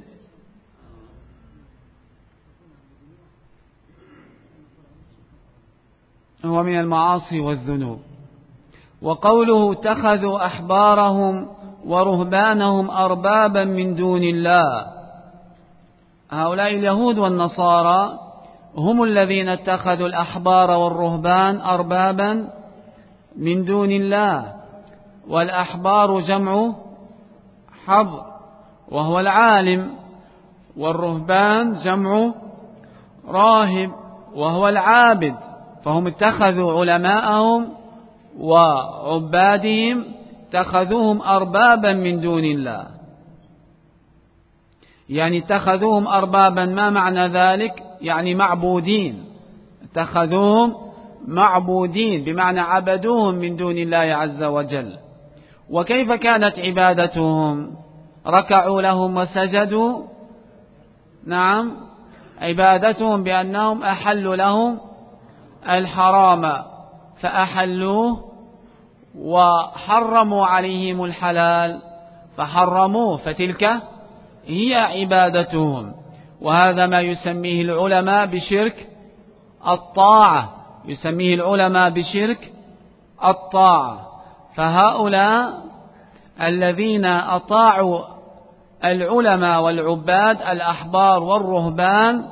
هو من المعاصي والذنوب. وقوله: اتخذوا أحبارهم ورهبانهم أربابا من دون الله. هؤلاء اليهود والنصارى هم الذين اتخذوا الأحبار والرهبان أربابا من دون الله. والأحبار جمع حبر وهو العالم، والرهبان جمع راهب وهو العابد. فهم اتخذوا علماءهم وعبادهم اتخذوهم أربابا من دون الله. يعني اتخذوهم أربابا، ما معنى ذلك؟ يعني معبودين. اتخذوهم معبودين بمعنى عبدوهم من دون الله عز وجل. وكيف كانت عبادتهم؟ ركعوا لهم وسجدوا؟ نعم، عبادتهم بأنهم أحلوا لهم الحرام فأحلوه، وحرموا عليهم الحلال فحرموه، فتلك هي عبادتهم. وهذا ما يسميه العلماء بشرك الطاعة، يسميه العلماء بشرك الطاعة. فهؤلاء الذين أطاعوا العلماء والعباد الأحبار والرهبان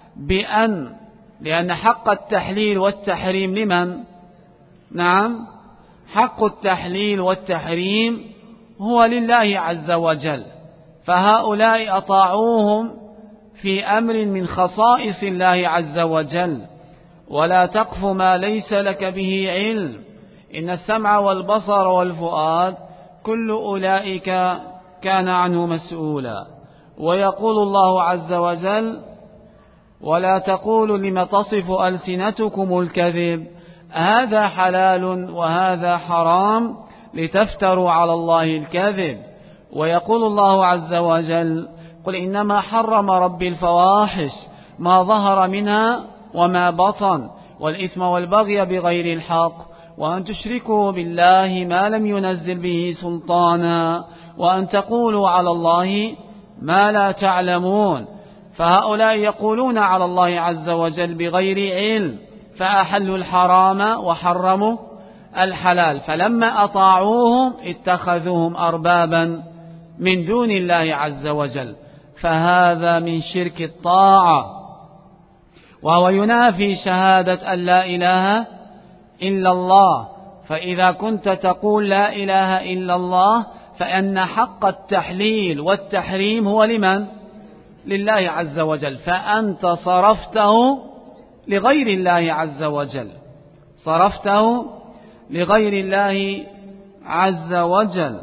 لأن حق التحليل والتحريم لمن؟ نعم، حق التحليل والتحريم هو لله عز وجل. فهؤلاء أطاعوهم في أمر من خصائص الله عز وجل. ولا تقف ما ليس لك به علم، إن السمع والبصر والفؤاد كل أولئك كان عنه مسؤولا. ويقول الله عز وجل: ولا تقولوا لما تصف ألسنتكم الكذب هذا حلال وهذا حرام لتفتروا على الله الكذب. ويقول الله عز وجل: قل إنما حرم ربي الفواحش ما ظهر منها وما بطن والإثم والبغي بغير الحق وأن تشركوا بالله ما لم ينزل به سلطانا وأن تقولوا على الله ما لا تعلمون. فهؤلاء يقولون على الله عز وجل بغير علم، فأحلوا الحرام وحرموا الحلال. فلما أطاعوهم اتخذوهم أربابا من دون الله عز وجل، فهذا من شرك الطاعة، وهو ينافي شهادة أن لا إله إلا الله. فإذا كنت تقول لا إله إلا الله فإن حق التحليل والتحريم هو لمن؟ لله عز وجل. فأنت صرفته لغير الله عز وجل، صرفته لغير الله عز وجل.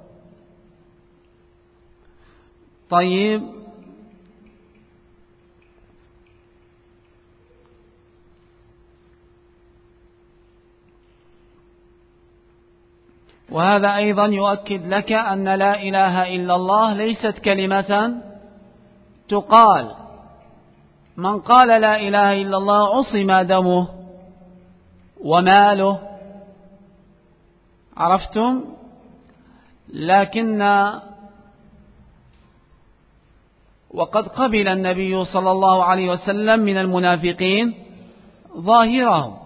طيب، وهذا أيضا يؤكد لك أن لا إله إلا الله ليست كلمة تقال. من قال لا إله إلا الله عصم دمه وماله، عرفتم؟ لكن وقد قبل النبي صلى الله عليه وسلم من المنافقين ظاهرهم،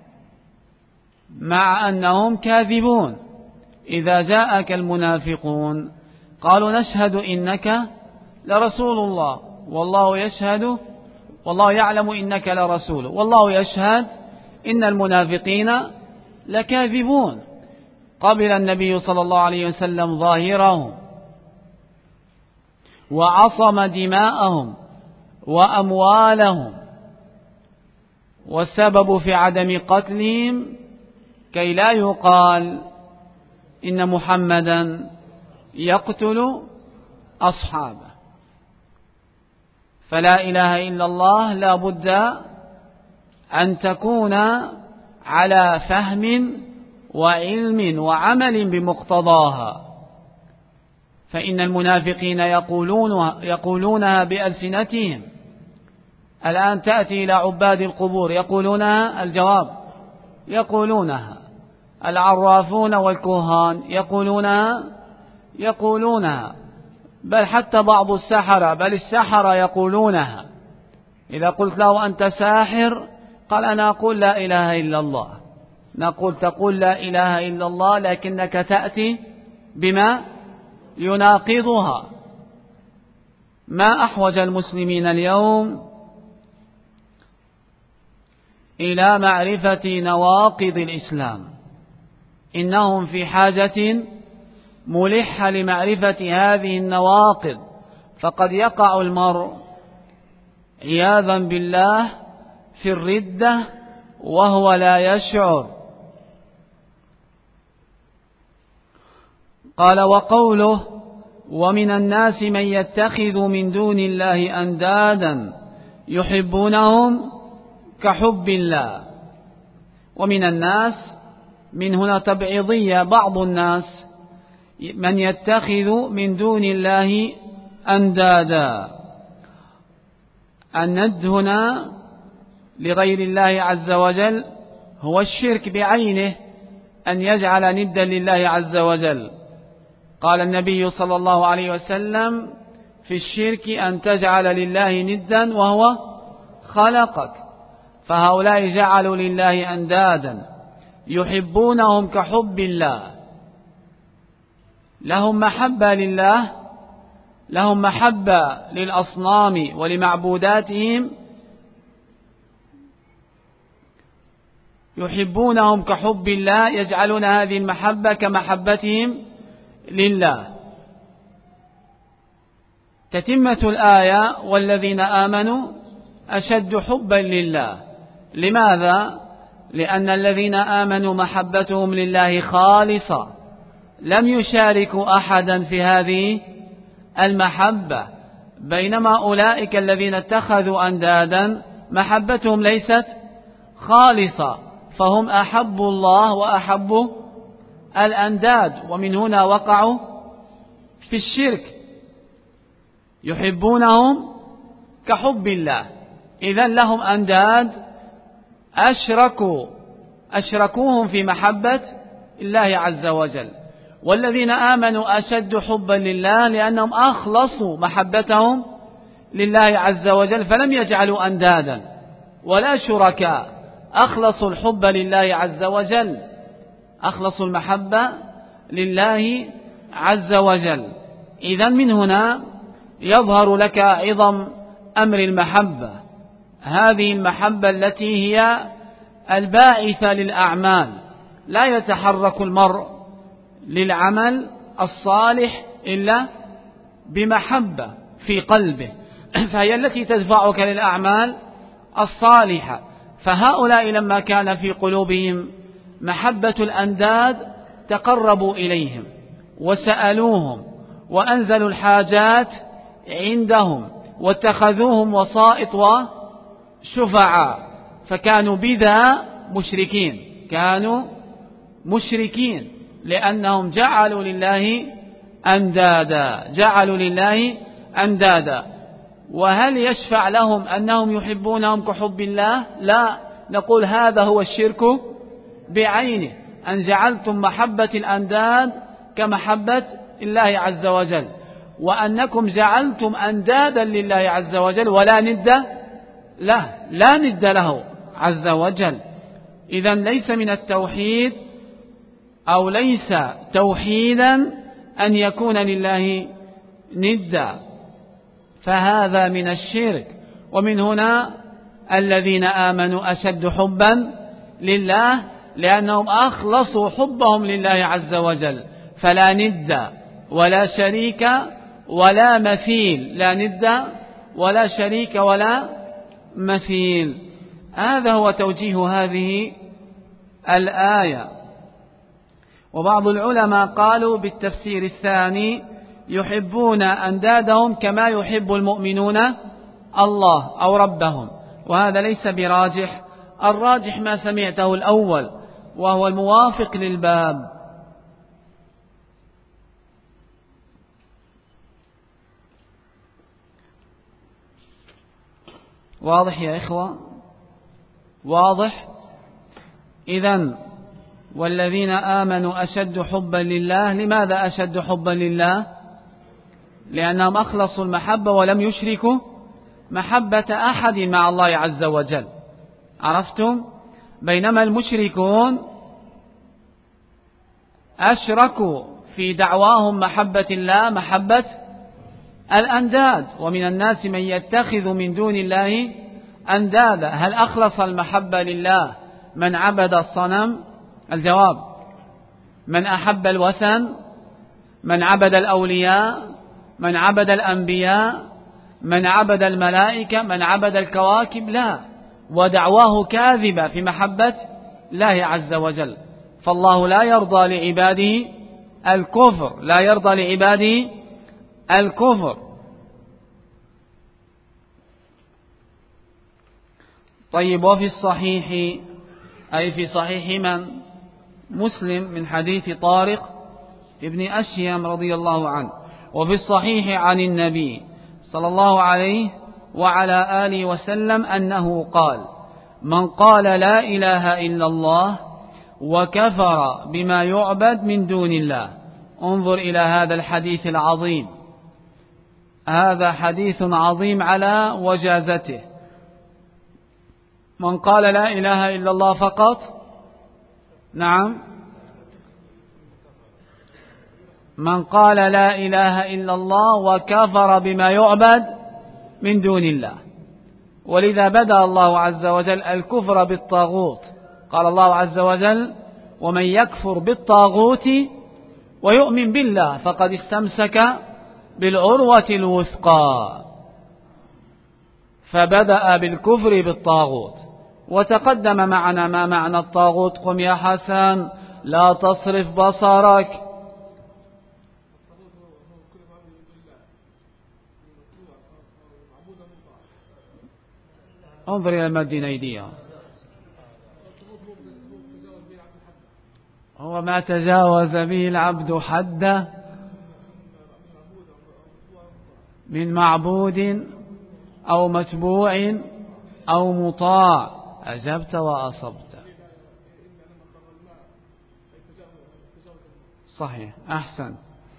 مع أنهم كاذبون. إذا جاءك المنافقون قالوا نشهد إنك لرسول الله والله يشهد والله يعلم إنك لرسول والله يشهد إن المنافقين لكاذبون. قبل النبي صلى الله عليه وسلم ظاهرهم وعصم دماءهم وأموالهم، والسبب في عدم قتلهم كي لا يقال إن محمدا يقتل أصحابه. فلا إله إلا الله لا بد أن تكون على فهم وعلم وعمل بمقتضاها، فإن المنافقين يقولونها بألسنتهم. الآن تأتي إلى عباد القبور يقولونها، الجواب يقولونها. العرافون والكهان يقولونها، بل حتى بعض السحرة، بل السحرة يقولونها. إذا قلت له أنت ساحر قال أنا أقول لا إله إلا الله. نقول تقول لا إله إلا الله لكنك تأتي بما يناقضها. ما أحوج المسلمين اليوم إلى معرفة نواقض الإسلام، إنهم في حاجة ملحة لمعرفة هذه النواقض، فقد يقع المرء عياذا بالله في الردة وهو لا يشعر. قال وقوله ومن الناس من يتخذ من دون الله أندادا يحبونهم كحب الله. ومن الناس من هنا تبعيضية، بعض الناس من يتخذ من دون الله أندادا. الند هنا لغير الله عز وجل هو الشرك بعينه، أن يجعل ندا لله عز وجل. قال النبي صلى الله عليه وسلم في الشرك أن تجعل لله ندا وهو خلقك. فهؤلاء جعلوا لله أندادا يحبونهم كحب الله، لهم محبة لله، لهم محبة للأصنام ولمعبوداتهم، يحبونهم كحب الله، يجعلون هذه المحبة كمحبتهم لله. تتمة الآية والذين آمنوا أشد حبا لله. لماذا؟ لأن الذين آمنوا محبتهم لله خالصة، لم يشاركوا أحدا في هذه المحبة، بينما أولئك الذين اتخذوا أندادا محبتهم ليست خالصة، فهم أحبوا الله وأحبوا الأنداد، ومن هنا وقعوا في الشرك. يحبونهم كحب الله، إذن لهم أنداد أشركوهم في محبة الله عز وجل. والذين آمنوا أشد حبا لله لأنهم أخلصوا محبتهم لله عز وجل، فلم يجعلوا أندادا ولا شركاء، أخلصوا الحب لله عز وجل، أخلصوا المحبة لله عز وجل. إذن من هنا يظهر لك عظم أمر المحبة، هذه المحبة التي هي الباعثة للأعمال. لا يتحرك المرء للعمل الصالح إلا بمحبة في قلبه، فهي التي تدفعك للأعمال الصالحة. فهؤلاء لما كان في قلوبهم محبة الأنداد تقربوا إليهم وسألوهم وأنزلوا الحاجات عندهم واتخذوهم وسائط وشفعاء، فكانوا بذا مشركين، كانوا مشركين لأنهم جعلوا لله أندادا. وهل يشفع لهم أنهم يحبونهم كحب الله؟ لا، نقول هذا هو الشرك بعينه، أن جعلتم محبة الأنداد كمحبة الله عز وجل. وأنكم جعلتم أندادا لله عز وجل ولا ند له، لا ند له عز وجل. إذن ليس من التوحيد أو ليس توحيدا أن يكون لله ندا، فهذا من الشرك. ومن هنا الذين آمنوا أشد حبا لله، لأنهم أخلصوا حبهم لله عز وجل، فلا ند ولا شريك ولا مثيل، لا ند ولا شريك ولا مثيل. هذا هو توجيه هذه الآية. وبعض العلماء قالوا بالتفسير الثاني: يحبون أندادهم كما يحب المؤمنون الله أو ربهم، وهذا ليس براجح. الراجح ما سمعته الأول وهو الموافق للباب. واضح يا إخوة؟ واضح؟ إذن والذين آمنوا أشد حبا لله. لماذا أشد حبا لله؟ لأنهم أخلصوا المحبة ولم يشركوا محبة أحد مع الله عز وجل. عرفتم؟ بينما المشركون أشركوا في دعواهم محبة الله محبة الأنداد، ومن الناس من يتخذ من دون الله أندادا. هل أخلص المحبة لله من عبد الصنم؟ الجواب: من أحب الوثن، من عبد الأولياء، من عبد الأنبياء، من عبد الملائكة، من عبد الكواكب، لا. ودعواه كاذبة في محبة الله عز وجل. فالله لا يرضى لعباده الكفر، لا يرضى لعباده الكفر. طيب، وفي الصحيح أي في صحيح من؟ مسلم، من حديث طارق ابن أشيم رضي الله عنه: وفي الصحيح عن النبي صلى الله عليه وعلى آله وسلم أنه قال: من قال لا إله إلا الله وكفر بما يعبد من دون الله. انظر إلى هذا الحديث العظيم، هذا حديث عظيم على وجازته. من قال لا إله إلا الله فقط، نعم، من قال لا إله إلا الله وكفر بما يعبد من دون الله. ولذا بدأ الله عز وجل الكفر بالطاغوت. قال الله عز وجل: ومن يكفر بالطاغوت ويؤمن بالله فقد استمسك بالعروة الوثقى. فبدأ بالكفر بالطاغوت. وتقدم معنا ما معنى الطاغوت. قم يا حسن، لا تصرف بصرك. انظر إلى مد أيديهم. هو ما تجاوز به العبد حده من معبود أو متبوع أو مطاع. أجبت وأصبت. صحيح، أحسن.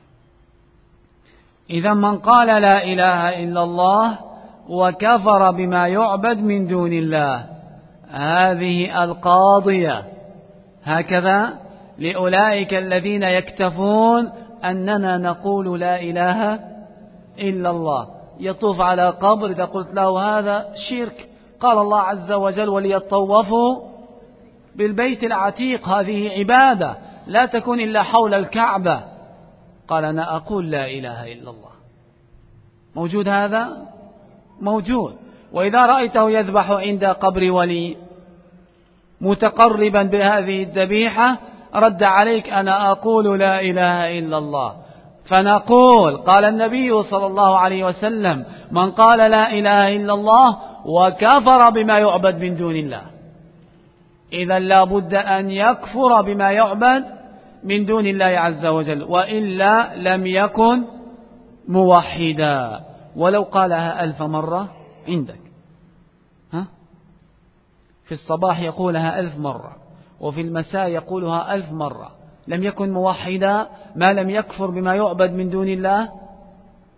إذا من قال لا إله إلا الله وكفر بما يعبد من دون الله، هذه القاضية هكذا لأولئك الذين يكتفون أننا نقول لا إله إلا الله. يطوف على قبر، إذا قلت له هذا شرك، قال الله عز وجل: وليطوفوا بالبيت العتيق. هذه عبادة لا تكون إلا حول الكعبة. قال: أنا أقول لا إله إلا الله. موجود هذا؟ موجود. وإذا رأيته يذبح عند قبر ولي متقربا بهذه الذبيحة، رد عليك: أنا أقول لا إله إلا الله. فنقول: قال النبي صلى الله عليه وسلم: من قال لا إله إلا الله وكفر بما يعبد من دون الله. إذا لا بد أن يكفر بما يعبد من دون الله عز وجل، وإلا لم يكن موحدا ولو قالها 1000 مرة عندك. في الصباح يقولها 1000 مرة، وفي المساء يقولها 1000 مرة، لم يكن موحدا ما لم يكفر بما يعبد من دون الله.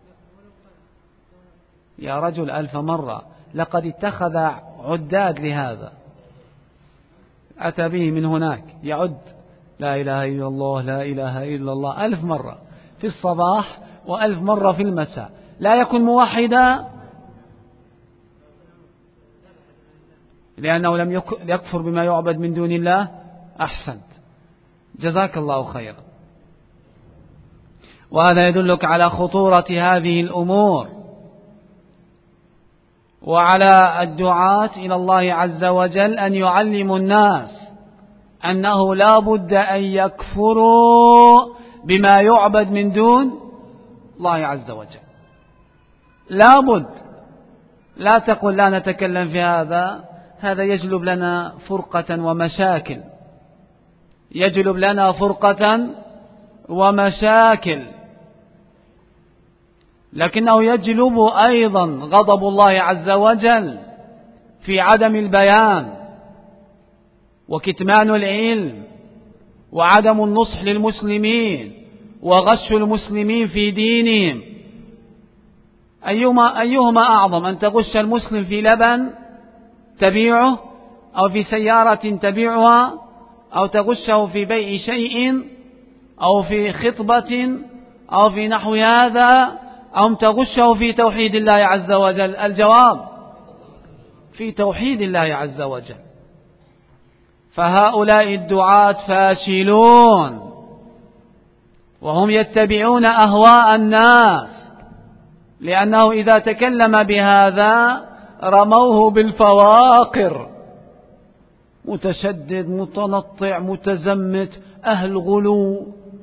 يا رجل 1000 مرة، لقد اتخذ عداد لهذا، أتى به من هناك يعد لا إله إلا الله لا إله إلا الله 1000 مرة في الصباح و1000 مرة في المساء، لا يكون موحدا لأنه لم يكفر بما يعبد من دون الله. أحسنت، جزاك الله خيرا. وهذا يدلك على خطورة هذه الأمور، وعلى الدعاة إلى الله عز وجل أن يعلموا الناس أنه لا بد أن يكفروا بما يعبد من دون الله عز وجل، لا بد. لا تقل لا نتكلم في هذا يجلب لنا فرقة ومشاكل، يجلب لنا فرقة ومشاكل، لكنه يجلب أيضا غضب الله عز وجل في عدم البيان وكتمان العلم وعدم النصح للمسلمين وغش المسلمين في دينهم. أيهما أعظم، أن تغش المسلم في لبن تبيعه، أو في سيارة تبيعها، أو تغشه في بيع شيء، أو في خطبة، أو في نحو هذا، أو تغشه في توحيد الله عز وجل؟ الجواب في توحيد الله عز وجل. فهؤلاء الدعاة فاشلون، وهم يتبعون أهواء الناس، لأنه إذا تكلم بهذا رموه بالفواقر، متشدد متنطع متزمت أهل غلو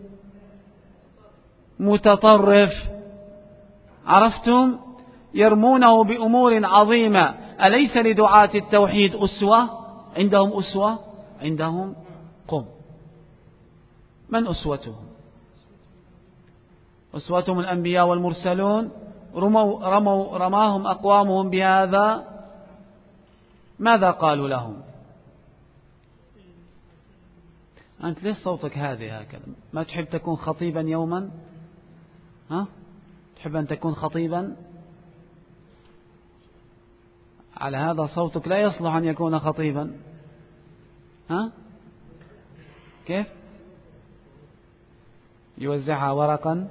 متطرف، عرفتم؟ يرمونه بأمور عظيمة. أليس لدعاة التوحيد أسوة؟ عندهم أسوة، عندهم قم. من أسوتهم؟ أسوتهم الأنبياء والمرسلون. رماهم أقوامهم بهذا، ماذا قالوا لهم؟ أنت ليش صوتك هكذا؟ ما تحب تكون خطيبا يوما؟ تحب أن تكون خطيبا؟ على هذا صوتك لا يصلح أن يكون خطيبا. كيف؟ يوزعها ورقا؟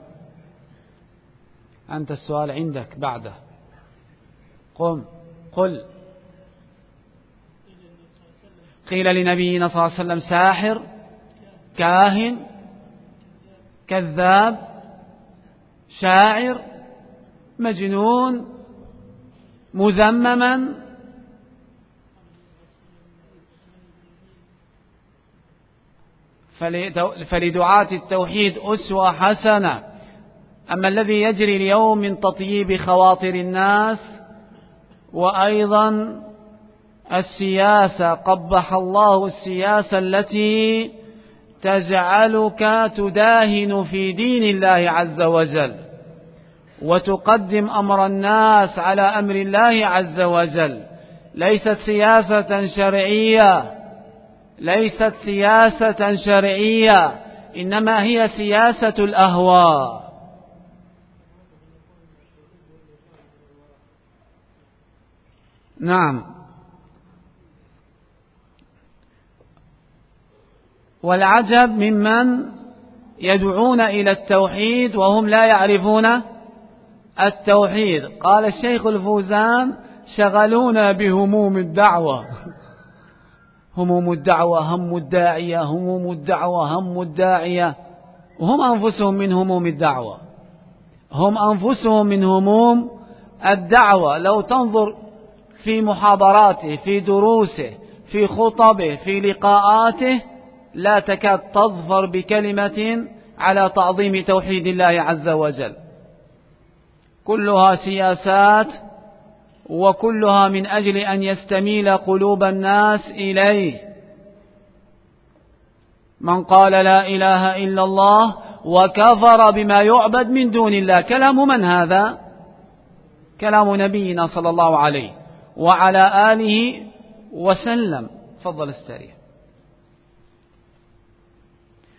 أنت السؤال عندك بعده. قم قل. قيل لنبينا صلى الله عليه وسلم ساحر، كاهن، كذاب، شاعر، مجنون، مذمما. فلدعاة التوحيد أسوة حسنة. أما الذي يجري اليوم من تطييب خواطر الناس، وأيضا السياسة، قبح الله السياسة التي تجعلك تداهن في دين الله عز وجل، وتقدم أمر الناس على أمر الله عز وجل. ليست سياسة شرعية، ليست سياسة شرعية، إنما هي سياسة الأهواء. نعم. والعجب ممن يدعون إلى التوحيد وهم لا يعرفون التوحيد. قال الشيخ الفوزان: شغلونا بهموم الدعوة. هموم الدعوة هم الداعية، هموم الدعوة هم الداعية، وهم أنفسهم من هموم الدعوة، هم أنفسهم من هموم الدعوة. لو تنظر في محاضراته، في دروسه، في خطبه، في لقاءاته، لا تكاد تظفر بكلمة على تعظيم توحيد الله عز وجل. كلها سياسات، وكلها من أجل أن يستميل قلوب الناس إليه. من قال لا إله إلا الله وكفر بما يعبد من دون الله. كلام من هذا؟ كلام نبينا صلى الله عليه وعلى آله وسلم. تفضل استريح.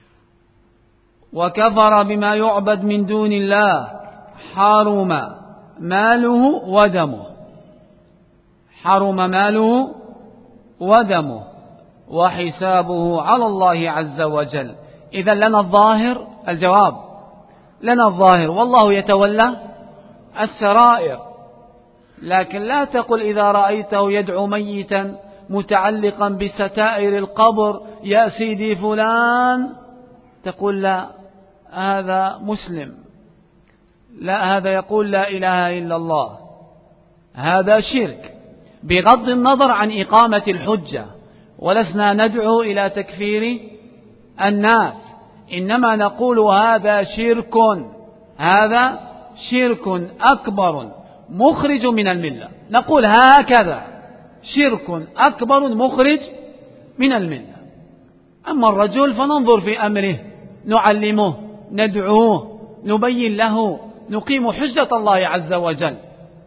وكفر بما يعبد من دون الله، حرم ماله ودمه، حرم ماله ودمه وحسابه على الله عز وجل. إذا لنا الظاهر، الجواب لنا الظاهر والله يتولى السرائر. لكن لا تقل إذا رأيته يدعو ميتا متعلقا بستائر القبر يا سيدي فلان، تقول لا هذا مسلم، لا هذا يقول لا إله إلا الله، هذا شرك، بغض النظر عن إقامة الحجة. ولسنا ندعو إلى تكفير الناس، إنما نقول هذا شرك، هذا شرك أكبر مخرج من الملة. نقول هكذا شرك أكبر مخرج من الملة. أما الرجل فننظر في أمره، نعلمه، ندعوه، نبين له، نقيم حجة الله عز وجل.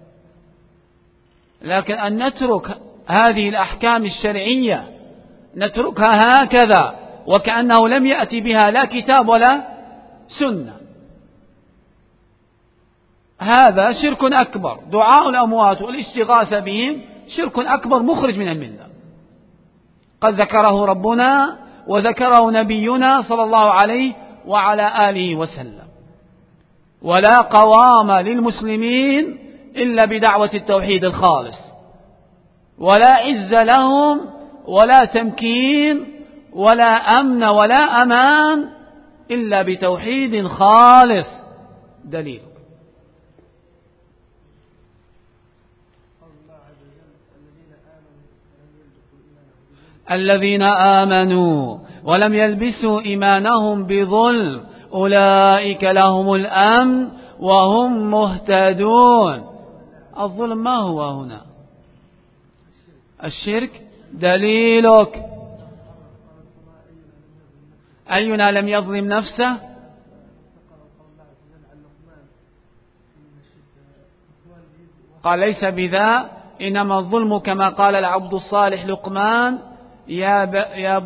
لكن أن نترك هذه الأحكام الشرعية نتركها هكذا وكأنه لم يأتي بها لا كتاب ولا سنة، هذا شرك أكبر. دعاء الأموات والاستغاثة بهم شرك أكبر مخرج من الملة، قد ذكره ربنا وذكره نبينا صلى الله عليه وعلى آله وسلم. ولا قوام للمسلمين إلا بدعوة التوحيد الخالص، ولا عز لهم ولا تمكين ولا أمن ولا أمان إلا بتوحيد خالص. دليل الذين آمنوا ولم يلبسوا إيمانهم بظلم أولئك لهم الأمن وهم مهتدون. الظلم ما هو هنا؟ الشرك. دليلك أينا لم يظلم نفسه؟ قال ليس بذا، إنما الظلم كما قال العبد الصالح لقمان يا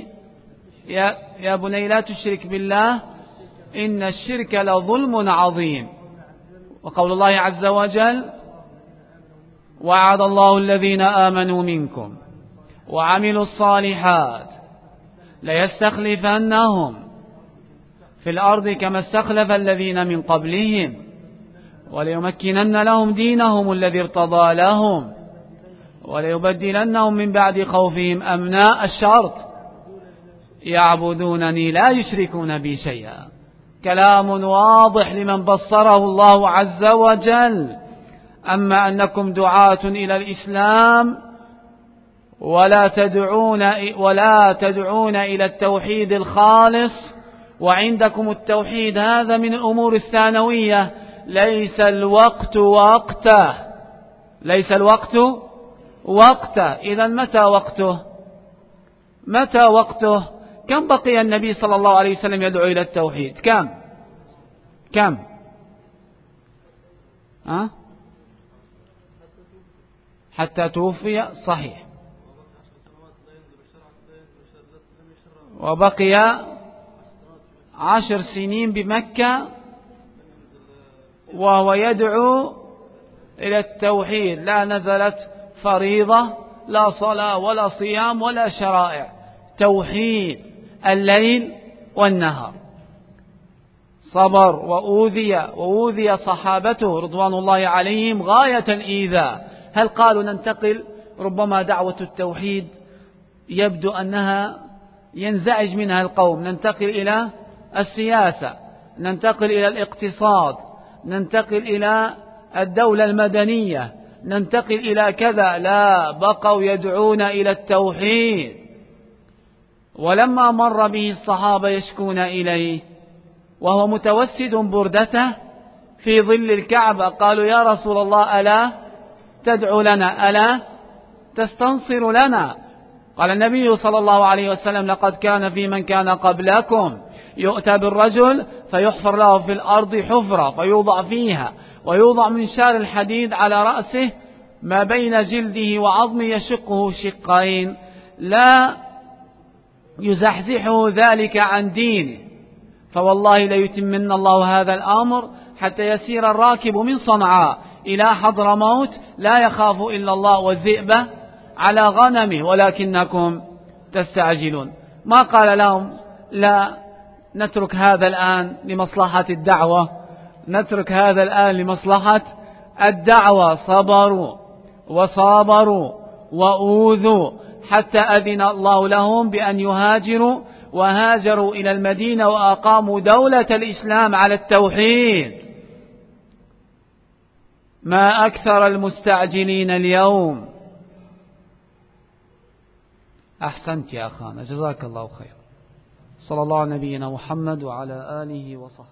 بني لا تشرك بالله إن الشرك لظلم عظيم. وقول الله عز وجل وعد الله الذين آمنوا منكم وعملوا الصالحات ليستخلفنهم في الأرض كما استخلف الذين من قبلهم وليمكنن لهم دينهم الذي ارتضى لهم وليبدلنهم من بعد خوفهم أمنا. الشرط يعبدونني لا يشركون بي شيئا. كلام واضح لمن بصره الله عز وجل. أما أنكم دعاة إلى الإسلام ولا تدعون إلى التوحيد الخالص، وعندكم التوحيد هذا من الأمور الثانوية، ليس الوقت وقته، ليس الوقت وقته. إذا متى وقته؟ متى وقته؟ كم بقي النبي صلى الله عليه وسلم يدعو إلى التوحيد؟ كم؟ حتى توفي، صحيح. وبقي 10 سنين بمكة وهو يدعو إلى التوحيد، لا نزلت فريضة لا صلاة ولا صيام ولا شرائع، توحيد الليل والنهار. صبر وأوذي صحابته رضوان الله عليهم غاية الإيذاء. هل قالوا ننتقل؟ ربما دعوة التوحيد يبدو أنها ينزعج منها القوم، ننتقل إلى السياسة، ننتقل إلى الاقتصاد، ننتقل إلى الدولة المدنية، ننتقل إلى كذا. لا، بقوا يدعون إلى التوحيد. ولما مر به الصحابة يشكون إليه وهو متوسد بردته في ظل الكعبة قالوا يا رسول الله ألا تدعو لنا، ألا تستنصر لنا؟ قال النبي صلى الله عليه وسلم لقد كان في من كان قبلكم يؤتى بالرجل فيحفر له في الأرض حفرة فيوضع فيها ويوضع منشار الحديد على رأسه ما بين جلده وعظمه يشقه شقين، لا يزحزحه ذلك عن دينه. فوالله ليتمن الله هذا الأمر حتى يسير الراكب من صنعاء إلى حضرموت لا يخاف إلا الله والذئب على غنمه ولكنكم تستعجلون. ما قال لهم لا نترك هذا الآن لمصلحة الدعوة، نترك هذا الآن لمصلحة الدعوة. صبروا وصابروا وأوذوا حتى أذن الله لهم بأن يهاجروا، وهاجروا إلى المدينة وأقاموا دولة الإسلام على التوحيد. ما أكثر المستعجلين اليوم. أحسنت يا أخانا، جزاك الله خير. صلى الله على نبينا محمد وعلى آله وصحبه.